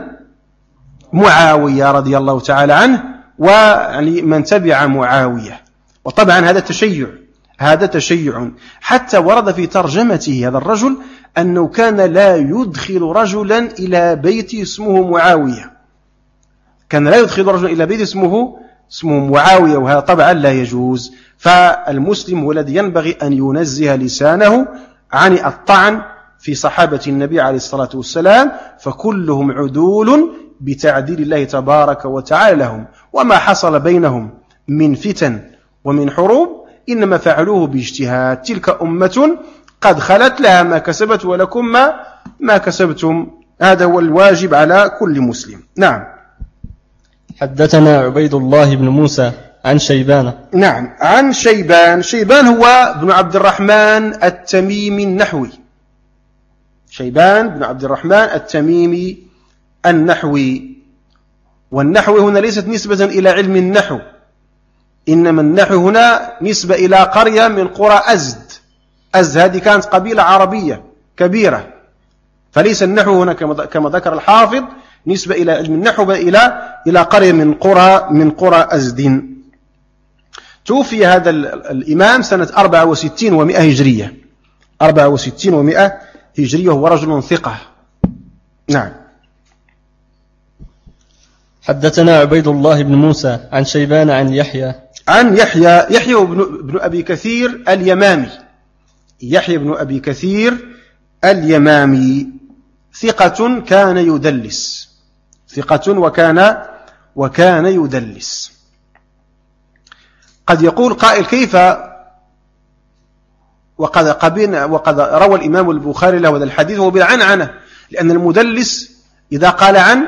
معاوية رضي الله تعالى عنه ومن تبع معاوية. وطبعا هذا تشيع حتى ورد في ترجمته هذا الرجل أنه كان لا يدخل رجلا إلى بيت اسمه معاوية، كان لا يدخل رجلا إلى بيت اسمه معاوية، وهذا طبعا لا يجوز. فالمسلم هو الذي ينبغي أن ينزه لسانه عن الطعن في صحابة النبي عليه الصلاة والسلام، فكلهم عدول بتعديل الله تبارك وتعالى لهم. وما حصل بينهم من فتن ومن حروب إنما فعلوه باجتهاد. تلك أمة قد خلت لها ما كسبت ولكم ما كسبتم، هذا هو الواجب على كل مسلم. نعم. حدثنا عبيد الله بن موسى عن شيبان. نعم، عن شيبان هو بن عبد الرحمن التميمي النحوي، شيبان بن عبد الرحمن التميمي النحوي، والنحو هنا ليست نسبة إلى علم النحو، إنما النحو هنا نسبة إلى قرية من قرى أزد. أزد هذه كانت قبيلة عربية كبيرة، فليس النحو هنا كما ذكر الحافظ نسبة إلى علم النحو، بل إلى قرية من قرى أزد. توفي هذا الإمام سنة 64 و100 هجرية. 64 و100 هجرية، وهو رجل ثقة. نعم. حدثنا عبيد الله بن موسى عن شيبان عن يحيى بن أبي كثير اليمامي. يحيى بن أبي كثير اليمامي ثقة كان يدلس، ثقة وكان يدلس. قد يقول قائل كيف وقد روى الإمام البخاري له هذا الحديث وهو بالعنعنة، لأن المدلس إذا قال عن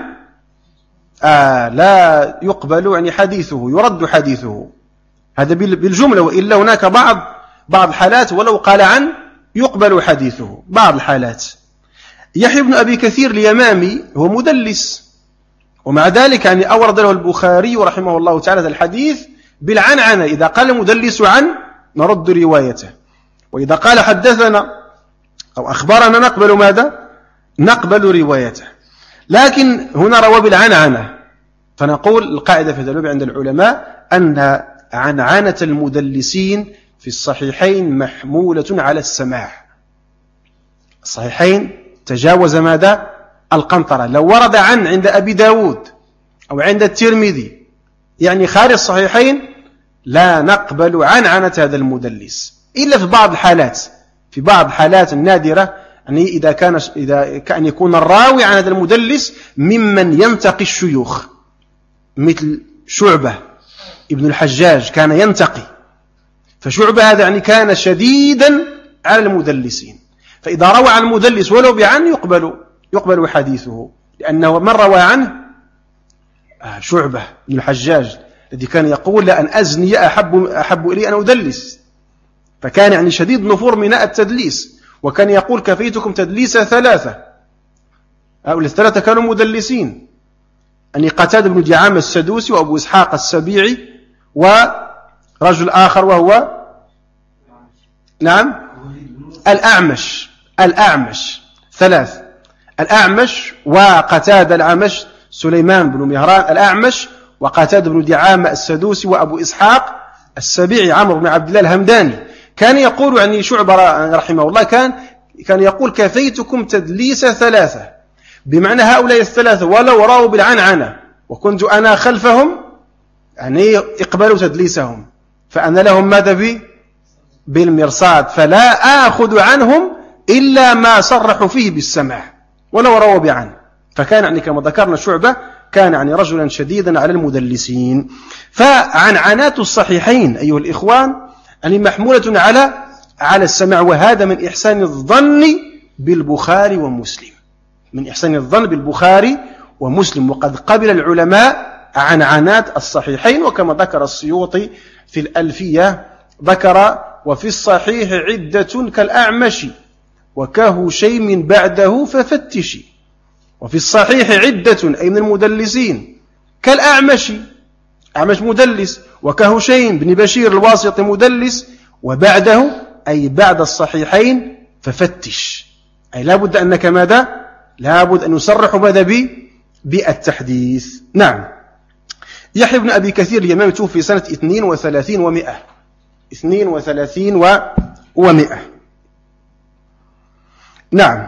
لا يقبل يعني حديثه، يرد حديثه، هذا بالجملة، وإلا هناك بعض الحالات ولو قال عن يقبل حديثه، بعض الحالات. يحيى بن أبي كثير اليمامي هو مدلس، ومع ذلك يعني أورد له البخاري رحمه الله تعالى هذا الحديث بالعنعنة. إذا قال المدلس عن نرد روايته، وإذا قال حدثنا أو أخبرنا نقبل ماذا؟ نقبل روايته. لكن هنا روى بالعنعنة، فنقول القاعدة في هذا الباب عند العلماء أن عنعنة المدلسين في الصحيحين محمولة على السماع. الصحيحين تجاوز ماذا؟ القنطرة. لو ورد عند أبي داود أو عند الترمذي يعني خارج الصحيحين لا نقبل عنعنة هذا المدلس إلا في بعض الحالات، في بعض الحالات النادرة، يعني إذا كان يكون الراوي عن هذا المدلس ممن ينتقي الشيوخ، مثل شعبة ابن الحجاج كان ينتقي، فشعبة هذا يعني كان شديدا على المدلسين، فإذا روى عن المدلس ولو بعن يقبل حديثه، لأنه من روى عنه شعبة ابن الحجاج الذي كان يقول لأن أزني أحب إلي أن أدلس، فكان يعني شديد نفور من التدليس، وكان يقول كفيتكم تدليس ثلاثة. هؤلاء الثلاثة كانوا مدلسين، أن قتادة بن دعامة السدوسي وأبو إسحاق السبيعي ورجل آخر وهو نعم الأعمش ثلاث، الأعمش وقتادة الأعمش سليمان بن مهران الأعمش وقتادة بن دعامة السدوسي وأبو إسحاق السبيعي عمرو بن عبد الله الهمداني. كان يقول يعني شعبة رحمه الله كان يقول كفيتكم تدليس ثلاثة، بمعنى هؤلاء الثلاثة ولو راوا بالعنعنة وكنت أنا خلفهم يعني اقبلوا تدليسهم، فأنا لهم ماذا بالمرصاد، فلا آخذ عنهم إلا ما صرحوا فيه بالسماع ولو رووا بعن. فكان يعني كما ذكرنا شعبة كان يعني رجلا شديدا على المدلسين. فعنعنات الصحيحين أيها الإخوان يعني محمولة على السماع، وهذا من إحسان الظن بالبخاري ومسلم، من إحسان الظن بالبخاري ومسلم. وقد قبل العلماء عنعنات الصحيحين، وكما ذكر السيوطي في الألفية ذكر وفي الصحيح عدة كالأعمش وكهشيم بعده ففتشي. وفي الصحيح عدة أي من المدلسين كالأعمش، أعمش مدلس، وكهشيم بن بشير الواسطي مدلس، وبعده أي بعد الصحيحين ففتش، أي لابد أنك ماذا؟ لابد أن يصرح ماذا بالتحديث. نعم. يحيى بن أبي كثير اليمامي توفي سنة 32 و100. 32 و100. نعم.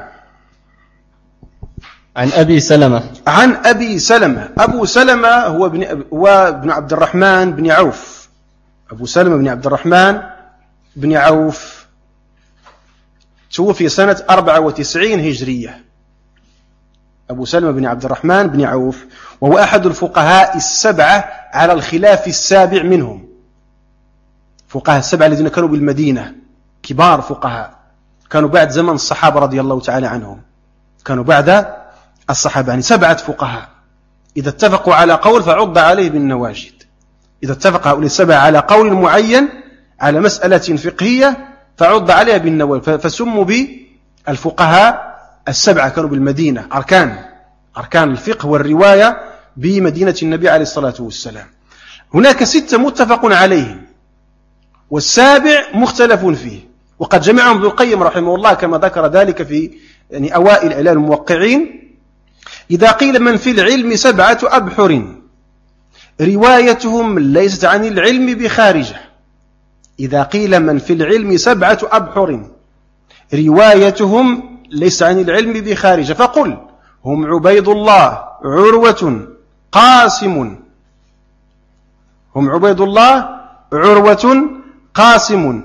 عن أبي سلمة. أبو سلمة هو ابن عبد الرحمن بن عوف. أبو سلمة بن عبد الرحمن بن عوف توفي سنة 94 هجرية. أبو سلمة بن عبد الرحمن بن عوف، وهو أحد الفقهاء السبعة على الخلاف السابع منهم. فقهاء السبعة الذين كانوا بالمدينة كبار فقهاء، كانوا بعد زمن الصحابة رضي الله تعالى عنهم، كانوا بعد الصحابة، يعني 7 فقهاء إذا اتفقوا على قول فعض عليه بالنواجد. إذا اتفق هؤلاء 7 على قول معين على مسألة فقهية فعض عليها بالنواجد، فسموا بالفقهاء 7. كانوا بالمدينة أركان الفقه والرواية بمدينة النبي عليه الصلاة والسلام. هناك 6 متفق عليهم، والسابع مختلف فيه، وقد جمعهم ابن القيم رحمه الله كما ذكر ذلك في أوائل إعلام الموقعين. إذا قيل من في العلم 7 أبحر روايتهم ليست عن العلم بخارجة. إذا قيل من في العلم 7 أبحر روايتهم ليس عن العلم بخارجة، فقل هم عبيد الله، عروة، قاسم. هم عبيد الله، عروة، قاسم،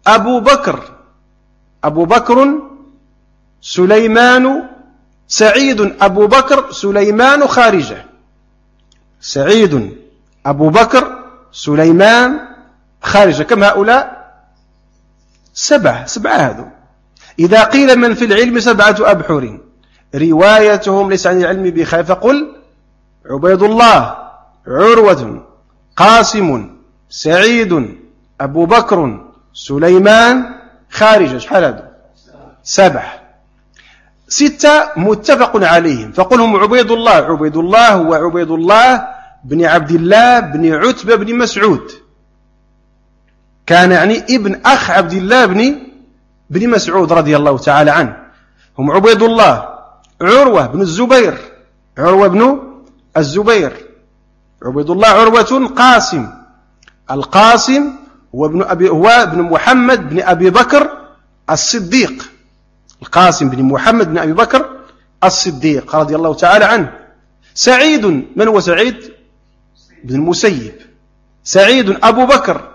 أبو بكر، سليمان، سعيد، أبو بكر، سليمان، خارجة. سعيد، أبو بكر، سليمان، خارجة. كم هؤلاء؟ 7 هذو. إذا قيل من في العلم 7 أبحر روايتهم ليس عن العلم بخارجة، فقل عبيد الله، عروة، قاسم، سعيد، أبو بكر، سليمان، خارجة. شحال هذو؟ 7. 6 متفق عليهم، فقلهم عبيد الله هو عبيد الله بن عبد الله بن عتبة بن مسعود، كان يعني ابن أخ عبد الله بن مسعود رضي الله تعالى عنه. هم عبيد الله، عروة بن الزبير، عبيد الله، عروة، قاسم. القاسم هو ابن محمد بن أبي بكر الصديق، القاسم بن محمد بن أبي بكر الصديق رضي الله تعالى عنه. سعيد، من هو سعيد؟ بن المسيب. سعيد، أبو بكر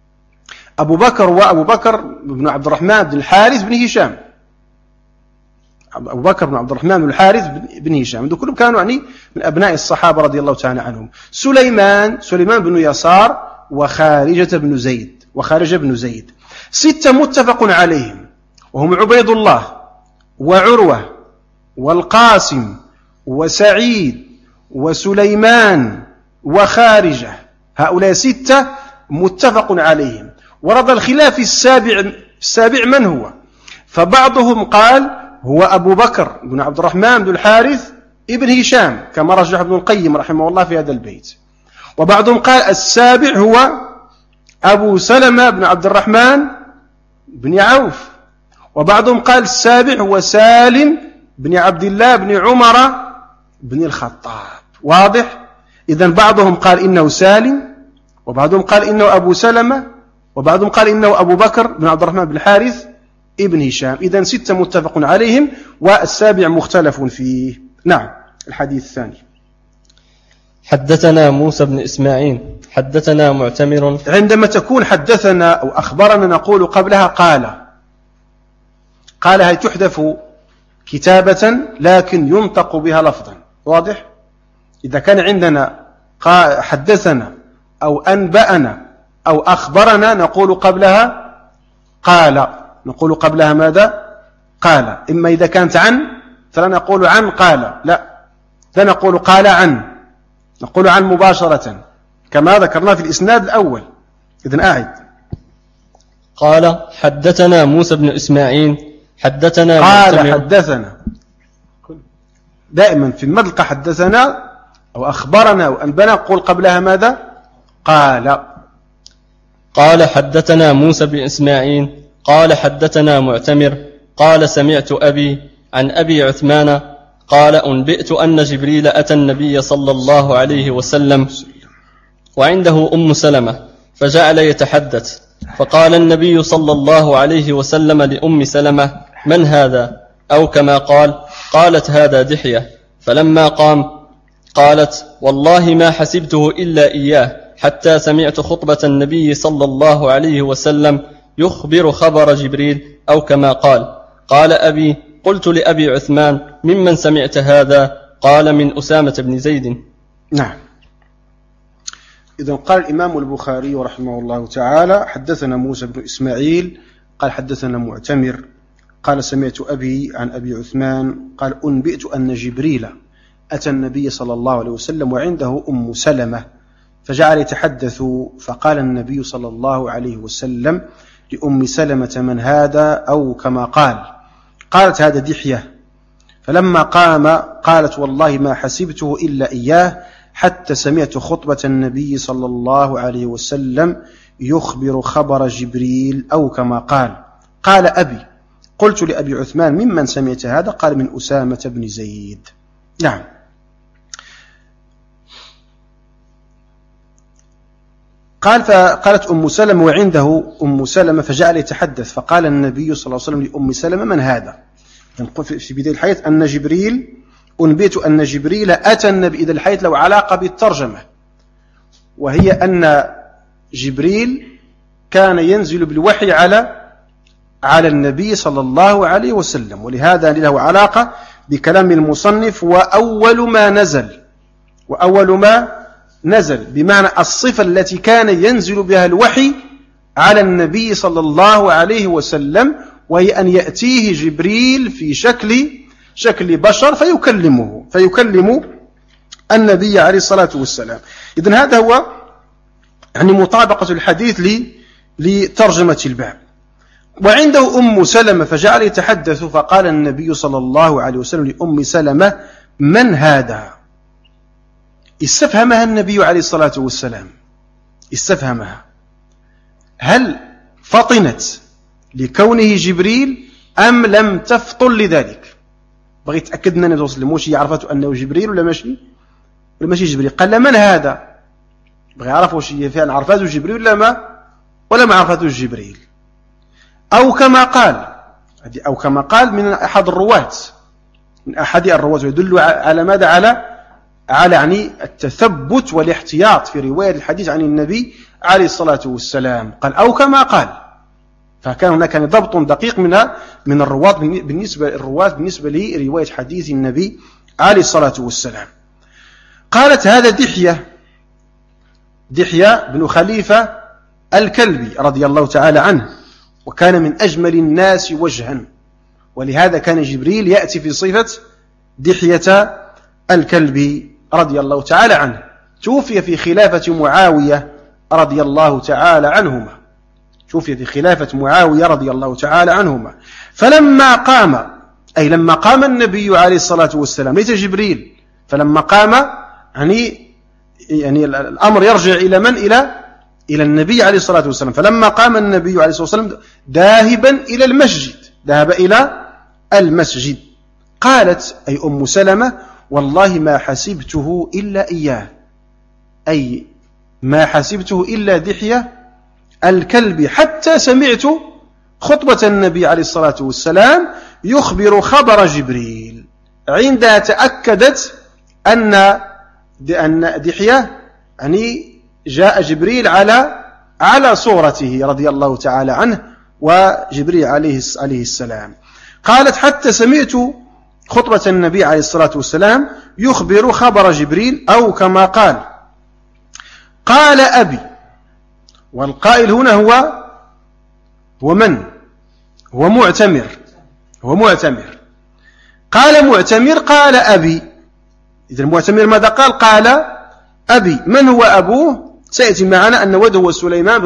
وأبو بكر بن عبد الرحمن بن الحارث بن هشام. أبو بكر بن عبد الرحمن بن الحارث بن هشام، كلهم كانوا يعني من أبناء الصحابة رضي الله تعالى عنهم. سليمان بن يسار، وخارجة بن زيد. 6 متفق عليهم، وهم عبيد الله، وعروة، والقاسم، وسعيد، وسليمان، وخارجة. هؤلاء 6 متفق عليهم. ورد الخلاف السابع من هو، فبعضهم قال هو أبو بكر بن عبد الرحمن بن الحارث ابن هشام كما رجح ابن القيم رحمه الله في هذا البيت. وبعضهم قال السابع هو أبو سلمة بن عبد الرحمن بن عوف. وبعضهم قال السابع هو سالم بن عبد الله بن عمر بن الخطاب. واضح؟ إذن بعضهم قال إنه سالم، وبعضهم قال إنه أبو سلمة، وبعضهم قال إنه أبو بكر بن عبد الرحمن بن الحارث ابن هشام. إذن 6 متفق عليهم، والسابع مختلف فيه. نعم. الحديث الثاني. حدثنا موسى بن إسماعيل حدثنا معتمر. عندما تكون حدثنا أو أخبرنا نقول قبلها قال هي تحذف كتابة لكن ينطق بها لفظا. واضح؟ إذا كان عندنا حدثنا أو أنبأنا أو أخبرنا نقول قبلها نقول قبلها ماذا؟ قال. إما إذا كانت عن فلا نقول عن قال، لا نقول قال عن، نقول عن مباشرة كما ذكرنا في الإسناد الأول. إذن أعد. قال حدثنا موسى بن إسماعيل حدثنا قال حدثنا. دائما في المدلقة حدثنا أو أخبرنا أو أنبأنا قول قبلها ماذا؟ قال حدثنا موسى بن إسماعيل قال حدثنا معتمر قال سمعت أبي عن أبي عثمان قال أنبئت أن جبريل أتى النبي صلى الله عليه وسلم وعنده أم سلمة فجعل يتحدث، فقال النبي صلى الله عليه وسلم لأم سلمة من هذا؟ أو كما قالت هذا دحية. فلما قام قالت والله ما حسبته إلا إياه حتى سمعت خطبة النبي صلى الله عليه وسلم يخبر خبر جبريل أو كما قال أبي قلت لأبي عثمان ممن سمعت هذا؟ قال من أسامة بن زيد. نعم. إذن قال الإمام البخاري رحمه الله تعالى حدثنا موسى بن إسماعيل قال حدثنا معتمر قال سمعت أبي عن أبي عثمان قال أنبئت أن جبريل أتى النبي صلى الله عليه وسلم وعنده أم سلمة فجعل يتحدث، فقال النبي صلى الله عليه وسلم لأم سلمة من هذا؟ أو كما قالت هذا دحية. فلما قام قالت والله ما حسبته إلا إياه حتى سمعت خطبة النبي صلى الله عليه وسلم يخبر خبر جبريل أو كما قال. قال أبي. قلت لأبي عثمان ممن سمعت هذا؟ قال من أسامة بن زيد. نعم. فقالت أم سلمة وعنده أم سلمة فجعل يتحدث، فقال النبي صلى الله عليه وسلم لأم سلمة من هذا؟ في بداية الحديث أن جبريل أنبئت أن جبريل أتى النبي. إذا الحديث له علاقة بالترجمة، وهي أن جبريل كان ينزل بالوحي على النبي صلى الله عليه وسلم، ولهذا له علاقة بكلام المصنف وأول ما نزل بمعنى الصفة التي كان ينزل بها الوحي على النبي صلى الله عليه وسلم، وهي أن يأتيه جبريل في شكل بشر فيكلم النبي عليه الصلاة والسلام. إذن هذا هو يعني مطابقة الحديث لترجمة الباب. وعنده أم سلمة فجعل يتحدث، فقال النبي صلى الله عليه وسلم لأم سلمة من هذا؟ استفهمها النبي عليه الصلاة والسلام، استفهمها. هل فطنت لكونه جبريل أم لم تفطن لذلك؟ بغيت أتأكد أن النبي صلى الله عليه وسلم عرفته أنه جبريل ولا ماشي جبريل. قال من هذا؟ بغي يعرف واش هي فعلا عرفته جبريل ولا ما عرفته جبريل. أو كما قال من أحد الرواة يدل على ماذا؟ على يعني التثبت والاحتياط في رواية الحديث عن النبي عليه الصلاة والسلام. قال أو كما قال، فكان هناك ضبط دقيق من الرواة بالنسبة لرواية حديث النبي عليه الصلاة والسلام. قالت هذا دحية بن خليفة الكلبي رضي الله تعالى عنه، وكان من أجمل الناس وجها، ولهذا كان جبريل يأتي في صفة دحية الكلبي رضي الله تعالى عنه. توفي في خلافة معاوية رضي الله تعالى عنهما. فلما قام النبي عليه الصلاة والسلام، ليس جبريل، فلما قام يعني الأمر يرجع إلى من؟ إلى النبي عليه الصلاة والسلام. فلما قام النبي عليه الصلاة والسلام ذهب إلى المسجد. قالت أي أم سلمة والله ما حسبته إلا إياه، أي ما حسبته إلا دحية الكلب، حتى سمعت خطبة النبي عليه الصلاة والسلام يخبر خبر جبريل، عندها تأكدت أن دحية يعني جاء جبريل على صورته رضي الله تعالى عنه وجبريل عليه السلام. قالت حتى سمعت خطبة النبي عليه الصلاة والسلام يخبر خبر جبريل أو كما قال أبي. والقائل هنا هو من؟ هو معتمر. قال معتمر قال أبي. إذا المعتمر ماذا قال؟ قال أبي. من هو أبوه؟ سيأتي معنا أن وده هو سليمان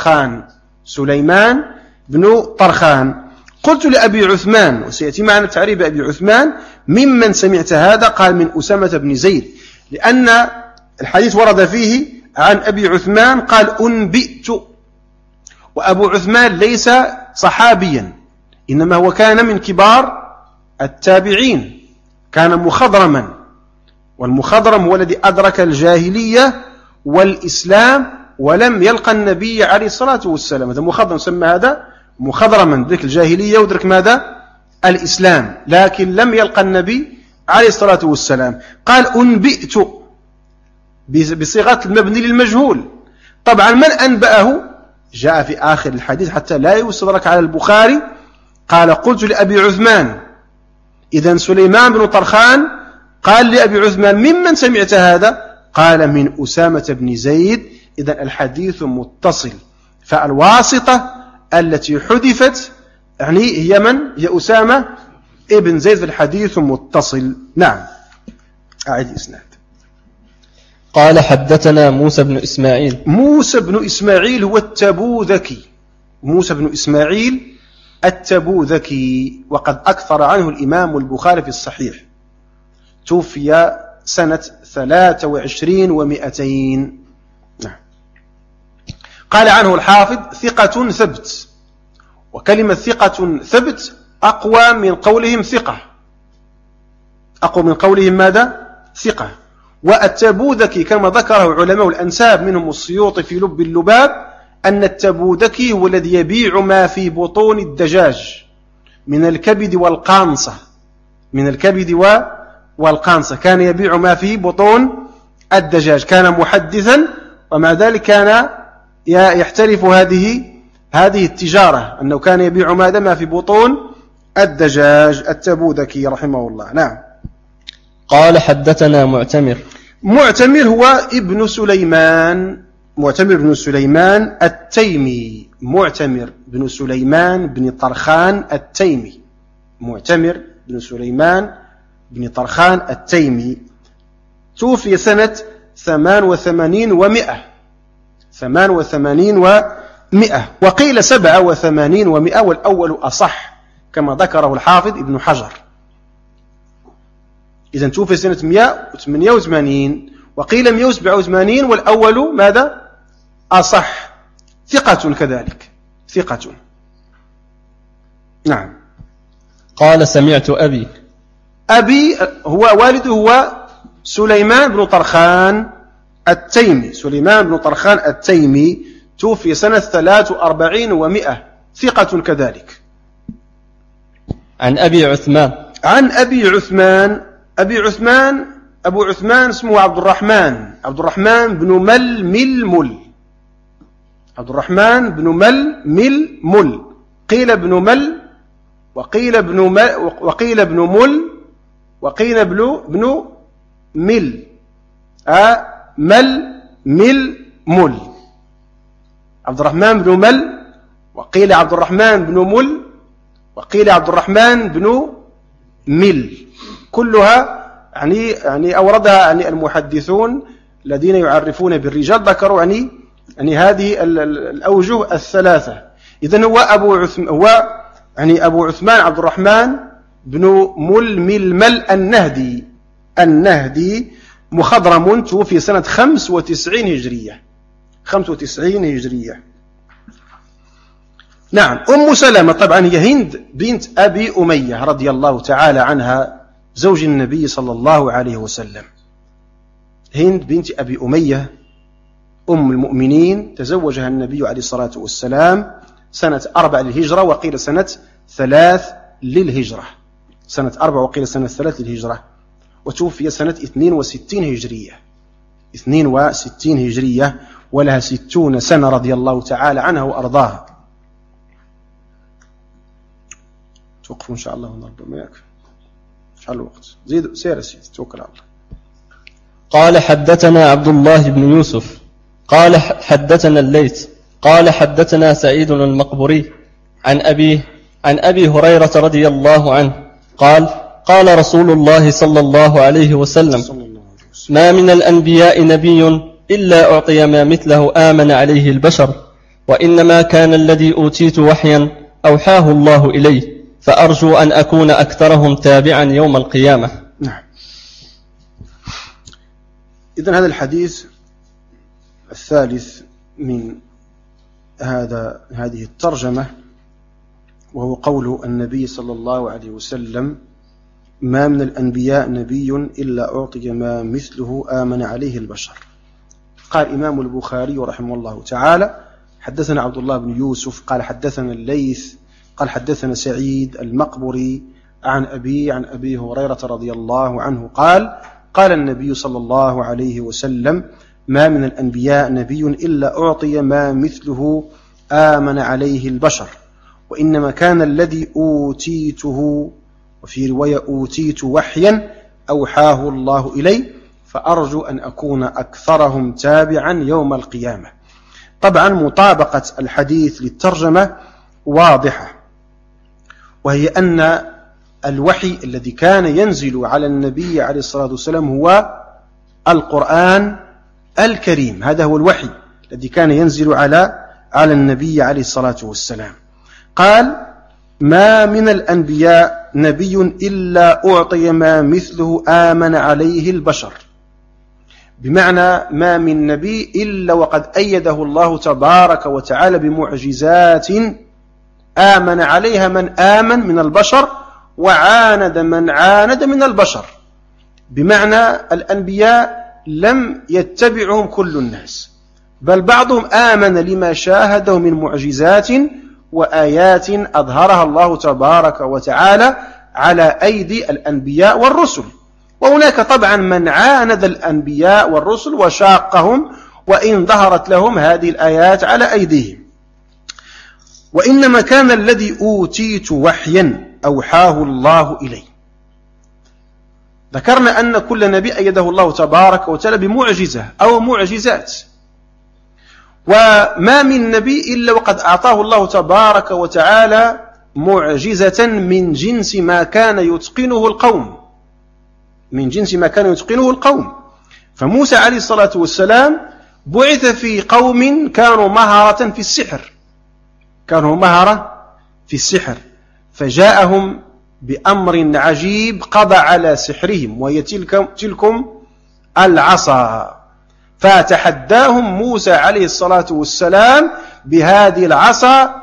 بن طرخان. قلت لأبي عثمان، وسيأتي معنا تعريب أبي عثمان، ممن سمعت هذا؟ قال من أسامة بن زيد، لأن الحديث ورد فيه عن أبي عثمان قال أنبئت، وأبو عثمان ليس صحابيا، إنما هو كان من كبار التابعين، كان مخضرما، والمخضرم هو الذي أدرك الجاهلية والإسلام ولم يلقى النبي عليه الصلاة والسلام. هذا مخضرم، سمى هذا مخضرما، درك الجاهلية ودرك ماذا؟ الإسلام، لكن لم يلقى النبي عليه الصلاة والسلام. قال أنبئت بصيغة المبني للمجهول. طبعا من أنبأه جاء في آخر الحديث حتى لا يستدرك على البخاري. قال قلت لأبي عثمان، إذن سليمان بن طرخان قال لأبي عثمان ممن سمعت هذا؟ قال من أسامة بن زيد. إذن الحديث متصل، فالواسطة التي حذفت يعني هي من؟ هي أسامة ابن زيد، في الحديث متصل. نعم. أعيد إسناد. قال حدثنا موسى بن إسماعيل. موسى بن إسماعيل هو التبوذكي، موسى بن إسماعيل التبوذكي، وقد أكثر عنه الإمام البخاري في الصحيح. توفي سنة 23 و200. نعم. قال عنه الحافظ ثقة ثبت، وكلمة ثقة ثبت أقوى من قولهم ثقة، أقوى من قولهم ماذا؟ ثقة. والتبوذكي كما ذكره علماء الأنساب منهم السيوطي في لب اللباب أن التبوذكي هو الذي يبيع ما في بطون الدجاج من الكبد والقانصة، من الكبد والقانصة، كان يبيع ما في بطون الدجاج، كان محدثا ومع ذلك كان يحترف هذه التجارة، أنه كان يبيع ما في بطون الدجاج. التبوذكي رحمه الله. نعم. قال حدثنا معتمر. معتمر هو ابن سليمان، معتمر بن سليمان التيمي، معتمر بن سليمان بن طرخان التيمي، معتمر بن سليمان بن طرخان التيمي، توفي سنة 88 و100، 88 و100، وقيل 87 و100، والأول أصح كما ذكره الحافظ ابن حجر. إذن توفي سنة 188 وقيل 187، والأول ماذا؟ أصح. ثقة كذلك، ثقة. نعم. قال سمعت أبي. أبي هو والده هو سليمان بن طرخان التيمي، سليمان بن طرخان التيمي، توفي سنة 43 و100، ثقة كذلك. عن أبي عثمان. عن أبي عثمان. أبو عثمان اسمه عبد الرحمن بن ململ، عبد الرحمن بن ململ، قيل ابن مل وقيل ابن مل وقيل ابن مل وقيل ابن مل، مل عبد الرحمن بن مل، وقيل عبد الرحمن بن مل، وقيل عبد الرحمن بن مل، كلها يعني أوردها المحدثون الذين يعرفون بالرجال، ذكروا يعني هذه الأوجه الثلاثة. إذن هو أبو عثمان عبد الرحمن بن ململ النهدي مخضرم، توفي سنة 95 هجرية، 95 هجرية. نعم. أم سلمة طبعا هي هند بنت أبي أمية رضي الله تعالى عنها، زوج النبي صلى الله عليه وسلم. هند بنت أبي أمية أم المؤمنين، تزوجها النبي عليه الصلاة والسلام سنة 4 للهجرة، وقيل سنة 3 للهجرة، سنة 4 وقيل سنة 3 للهجرة، وتوفي سنة 62 هجرية، 62 هجرية، ولها 60 سنة رضي الله تعالى عنها وأرضاها. توقفوا إن شاء الله ونربط ما يكفي، مش على الوقت، زيد سير سيد، توكل على الله. قال حدثنا عبد الله بن يوسف قال حدثنا الليث قال حدثنا سعيد المقبري عن أبي هريرة رضي الله عنه قال قال رسول الله صلى الله عليه وسلم: ما من الأنبياء نبي إلا أعطي ما مثله آمن عليه البشر، وإنما كان الذي أوتيت وحيا أوحاه الله إليه، فأرجو أن أكون أكثرهم تابعا يوم القيامة. نعم. إذن هذا الحديث الثالث من هذه الترجمة، وهو قول النبي صلى الله عليه وسلم: ما من الأنبياء نبي إلا أعطي ما مثله آمن عليه البشر. قال إمام البخاري رحمه الله تعالى: حدثنا عبد الله بن يوسف قال حدثنا الليث قال حدثنا سعيد المقبري عن أبي هريرة رضي الله عنه قال: قال النبي صلى الله عليه وسلم: ما من الأنبياء نبي إلا أعطي ما مثله آمن عليه البشر، وإنما كان الذي أوتيته، وفي رواية أوتيت وحيا أوحاه الله إلي، فأرجو أن أكون أكثرهم تابعا يوم القيامة. طبعا مطابقة الحديث للترجمة واضحة، وهي أن الوحي الذي كان ينزل على النبي عليه الصلاة والسلام هو القرآن الكريم، هذا هو الوحي الذي كان ينزل على النبي عليه الصلاة والسلام. قال: ما من الأنبياء نبي إلا أعطي ما مثله آمن عليه البشر، بمعنى ما من نبي إلا وقد أيده الله تبارك وتعالى بمعجزات آمن عليها من آمن من البشر وعاند من عاند من البشر، بمعنى الأنبياء لم يتبعهم كل الناس، بل بعضهم آمن لما شاهده من معجزات وآيات أظهرها الله تبارك وتعالى على أيدي الأنبياء والرسل. وهناك طبعا من عاند الأنبياء والرسل وشاقهم وإن ظهرت لهم هذه الآيات على أيديهم. وإنما كان الذي أوتيت وحيا أوحاه الله إلي. ذكرنا أن كل نبي أيده الله تبارك وتعالى بمعجزة أو معجزات، وما من نبي إلا وقد أعطاه الله تبارك وتعالى معجزة من جنس ما كان يتقنه القوم، من جنس ما كان يتقنه القوم. فموسى عليه الصلاة والسلام بعث في قوم كانوا مهرة في السحر، كانوا مهرة في السحر، فجاءهم بأمر عجيب قضى على سحرهم، وهي تلكم العصا، فتحداهم موسى عليه الصلاة والسلام بهذه العصا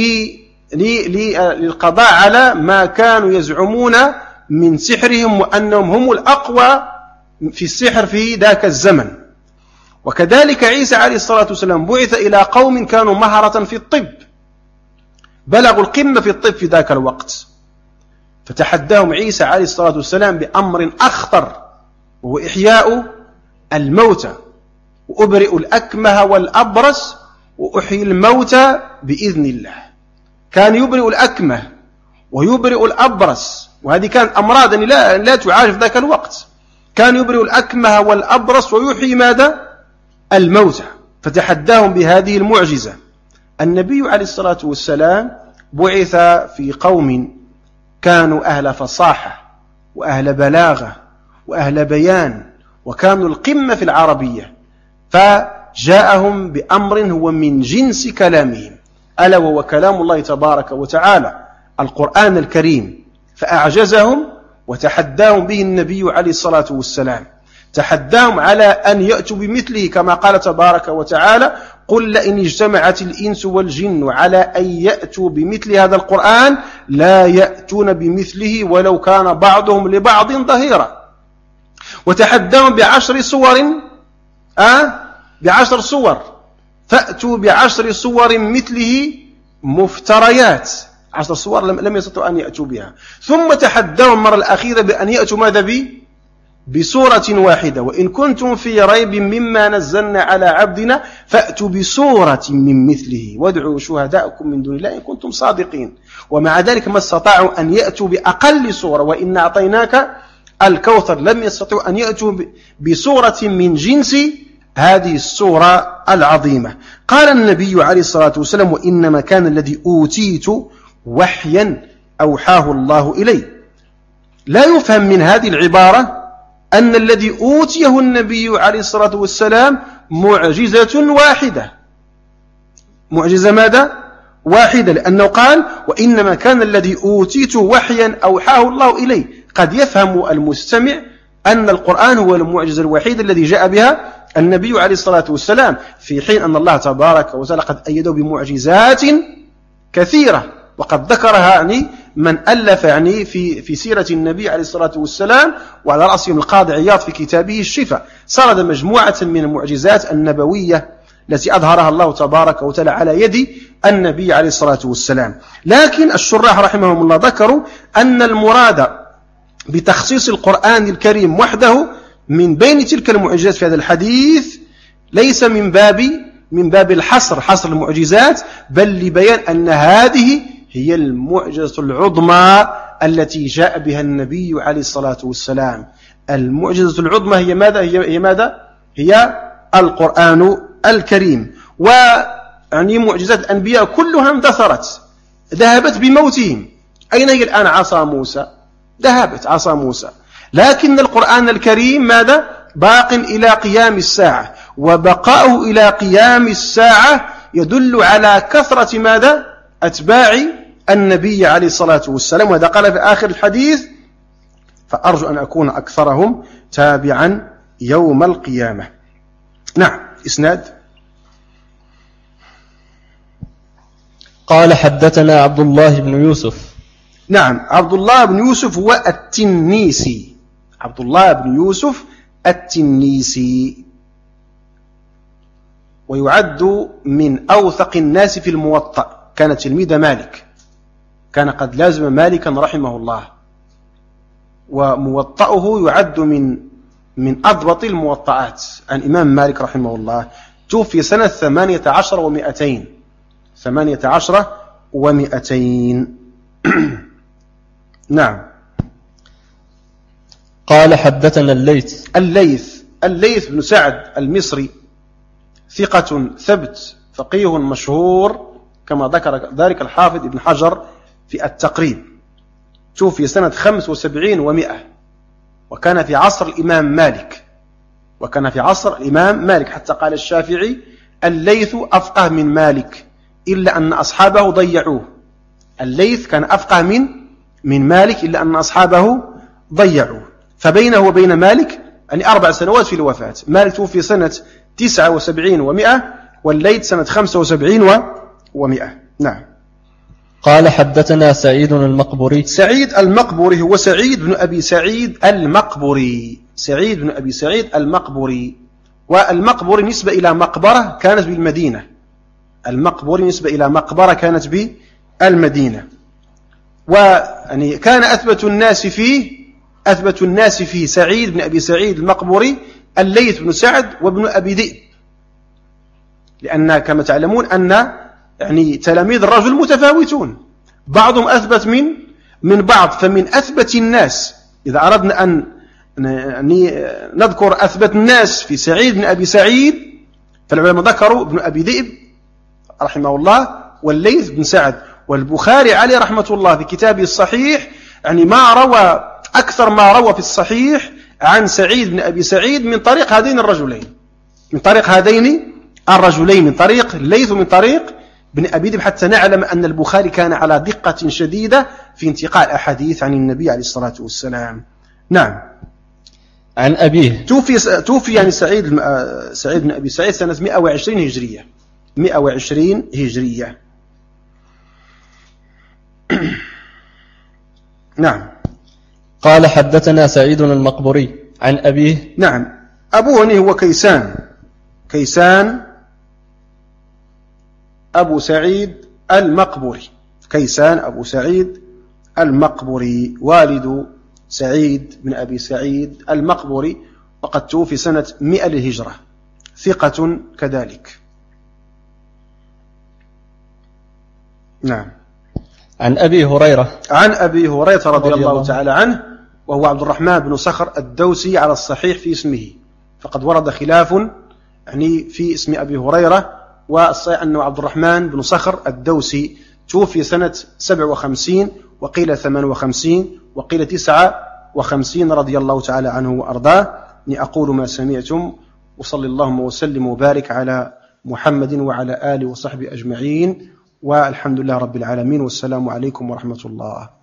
للقضاء على ما كانوا يزعمون من سحرهم وأنهم هم الأقوى في السحر في ذاك الزمن. وكذلك عيسى عليه الصلاة والسلام بعث إلى قوم كانوا مهرة في الطب، بلغوا القمة في الطب في ذاك الوقت، فتحداهم عيسى عليه الصلاة والسلام بأمر أخطر، وهو إحياء الموتى، وأبرئ الأكمه والأبرص وأحيي الموتى بإذن الله. كان يبرئ الأكمه ويبرئ الأبرص، وهذه كانت أمراض لا تعالج في ذاك الوقت. كان يبرئ الأكمه والأبرص ويحيي ماذا؟ الموتى. فتحداهم بهذه المعجزة. النبي عليه الصلاة والسلام بعث في قوم كانوا أهل فصاحة وأهل بلاغة وأهل بيان، وكانوا القمة في العربية، فجاءهم بأمر هو من جنس كلامهم، ألا وهو كلام الله تبارك وتعالى القرآن الكريم، فأعجزهم وتحداهم به النبي عليه الصلاة والسلام. تحداهم على أن يأتوا بمثله كما قال تبارك وتعالى: قل لئن اجتمعت الإنس والجن على أن يأتوا بمثل هذا القرآن لا يأتون بمثله ولو كان بعضهم لبعض ظهيرا. وتحداهم ب10 صور، فأتوا ب10 صور مثله مفتريات، 10 صور لم يستطيعوا أن يأتوا بها. ثم تحداهم المرة الأخيرة بأن يأتوا ماذا بسورة واحدة، وإن كنتم في ريب مما نزلنا على عبدنا فأتوا بسورة من مثله وادعوا شهداءكم من دون الله إن كنتم صادقين. ومع ذلك ما استطاعوا أن يأتوا بأقل صورة، وإن أعطيناك الكوثر، لم يستطيعوا أن يأتوا بسورة من جنس هذه السورة العظيمة. قال النبي عليه الصلاة والسلام: وإنما كان الذي أوتيت وحيا أوحاه الله إلي. لا يفهم من هذه العبارة أن الذي أوتيه النبي عليه الصلاة والسلام معجزة واحدة. معجزة ماذا؟ واحدة، لأنه قال: وإنما كان الذي أوتيت وحيا أوحاه الله إلي. قد يفهم المستمع أن القرآن هو المعجزة الوحيدة الذي جاء بها النبي عليه الصلاة والسلام، في حين أن الله تبارك وتعالى قد أيده بمعجزات كثيرة، وقد ذكرها من ألف في سيرة النبي عليه الصلاة والسلام، وعلى رأسهم القاضي عياض في كتابه الشفاء، سرد مجموعة من المعجزات النبوية التي أظهرها الله تبارك وتعالى على يد النبي عليه الصلاة والسلام. لكن الشراح رحمهم الله ذكروا أن المراد بتخصيص القرآن الكريم وحده من بين تلك المعجزات في هذا الحديث ليس من باب حصر المعجزات، بل لبيان أن هذه هي المعجزة العظمى التي جاء بها النبي عليه الصلاة والسلام. المعجزة العظمى هي ماذا؟ هي القرآن الكريم. معجزات الأنبياء كلها اندثرت، ذهبت بموتهم. أين هي الآن عصا موسى؟ ذهبت عصا موسى. لكن القرآن الكريم ماذا؟ باق إلى قيام الساعة، وبقاؤه إلى قيام الساعة يدل على كثرة ماذا؟ أتباع النبي عليه الصلاة والسلام. وهذا قال في آخر الحديث: فأرجو أن أكون أكثرهم تابعا يوم القيامة. نعم. إسناد. قال حدثنا عبد الله بن يوسف. نعم. عبد الله بن يوسف هو التنيسي. عبد الله بن يوسف التنيسي، ويعد من أوثق الناس في الموطأ. كان تلميذ مالك، كان قد لازم مالكا رحمه الله، وموطأه يعد من أضبط الموطئات عن إمام مالك رحمه الله. توفي سنة 18 و200. 18 و200. نعم. قال حدثنا الليث بن سعد المصري، ثقة ثبت فقيه مشهور كما ذكر ذلك الحافظ ابن حجر في التقريب. توفي سنة 75 و100، وكان في عصر الإمام مالك، حتى قال الشافعي: الليث أفقه من مالك إلا أن أصحابه ضيعوه. الليث كان أفقه من مالك إلا أن أصحابه ضيعوه. فبينه وبين مالك يعني 4 سنوات في الوفاة. مالك توفي سنة 79 و100، والليث سنة 75 و100. نعم. قال حدثنا سعيد المقبري. سعيد المقبري هو سعيد بن أبي سعيد المقبري. سعيد بن أبي سعيد المقبري. والمقبري نسبة إلى مقبرة كانت بالمدينة. المقبري نسبة إلى مقبرة كانت بالمدينة. ويعني كان أثبت الناس فيه سعيد بن أبي سعيد المقبري الليث بن سعد وابن أبي ذئب، لأن كما تعلمون أن يعني تلاميذ الرجل متفاوتون، بعضهم أثبت من بعض. فمن أثبت الناس، إذا أردنا أن نذكر أثبت الناس في سعيد بن أبي سعيد، فالعلماء ذكروا ابن أبي ذئب رحمه الله والليث بن سعد. والبخاري عليه رحمة الله في كتابه الصحيح يعني أكثر ما روى في الصحيح عن سعيد بن أبي سعيد من طريق هذين الرجلين، من طريق الليث ومن طريق بن أبي ذئب، حتى نعلم أن البخاري كان على دقة شديدة في انتقاء أحاديث عن النبي عليه الصلاة والسلام. نعم. عن أبيه. توفي يعني سعيد بن أبي سعيد سنة 120 هجرية. 120 هجرية. نعم. قال حدثنا سعيد المقبري عن أبيه. نعم. أبوه هو كيسان أبو سعيد المقبري. كيسان أبو سعيد المقبري والد سعيد بن أبي سعيد المقبري، وقد توفي سنة 100 للهجرة، ثقة كذلك. نعم. عن أبي هريرة رضي الله تعالى عنه، وهو عبد الرحمن بن صخر الدوسي على الصحيح في اسمه، فقد ورد خلاف يعني في اسم أبي هريرة، والصحيح أنه عبد الرحمن بن صخر الدوسي. توفي سنة 57 وقيل 58 وقيل 59 رضي الله تعالى عنه وأرضاه. أقول ما سمعتم، وصلى اللهم وسلم وبارك على محمد وعلى آله وصحبه أجمعين، والحمد لله رب العالمين، والسلام عليكم ورحمة الله.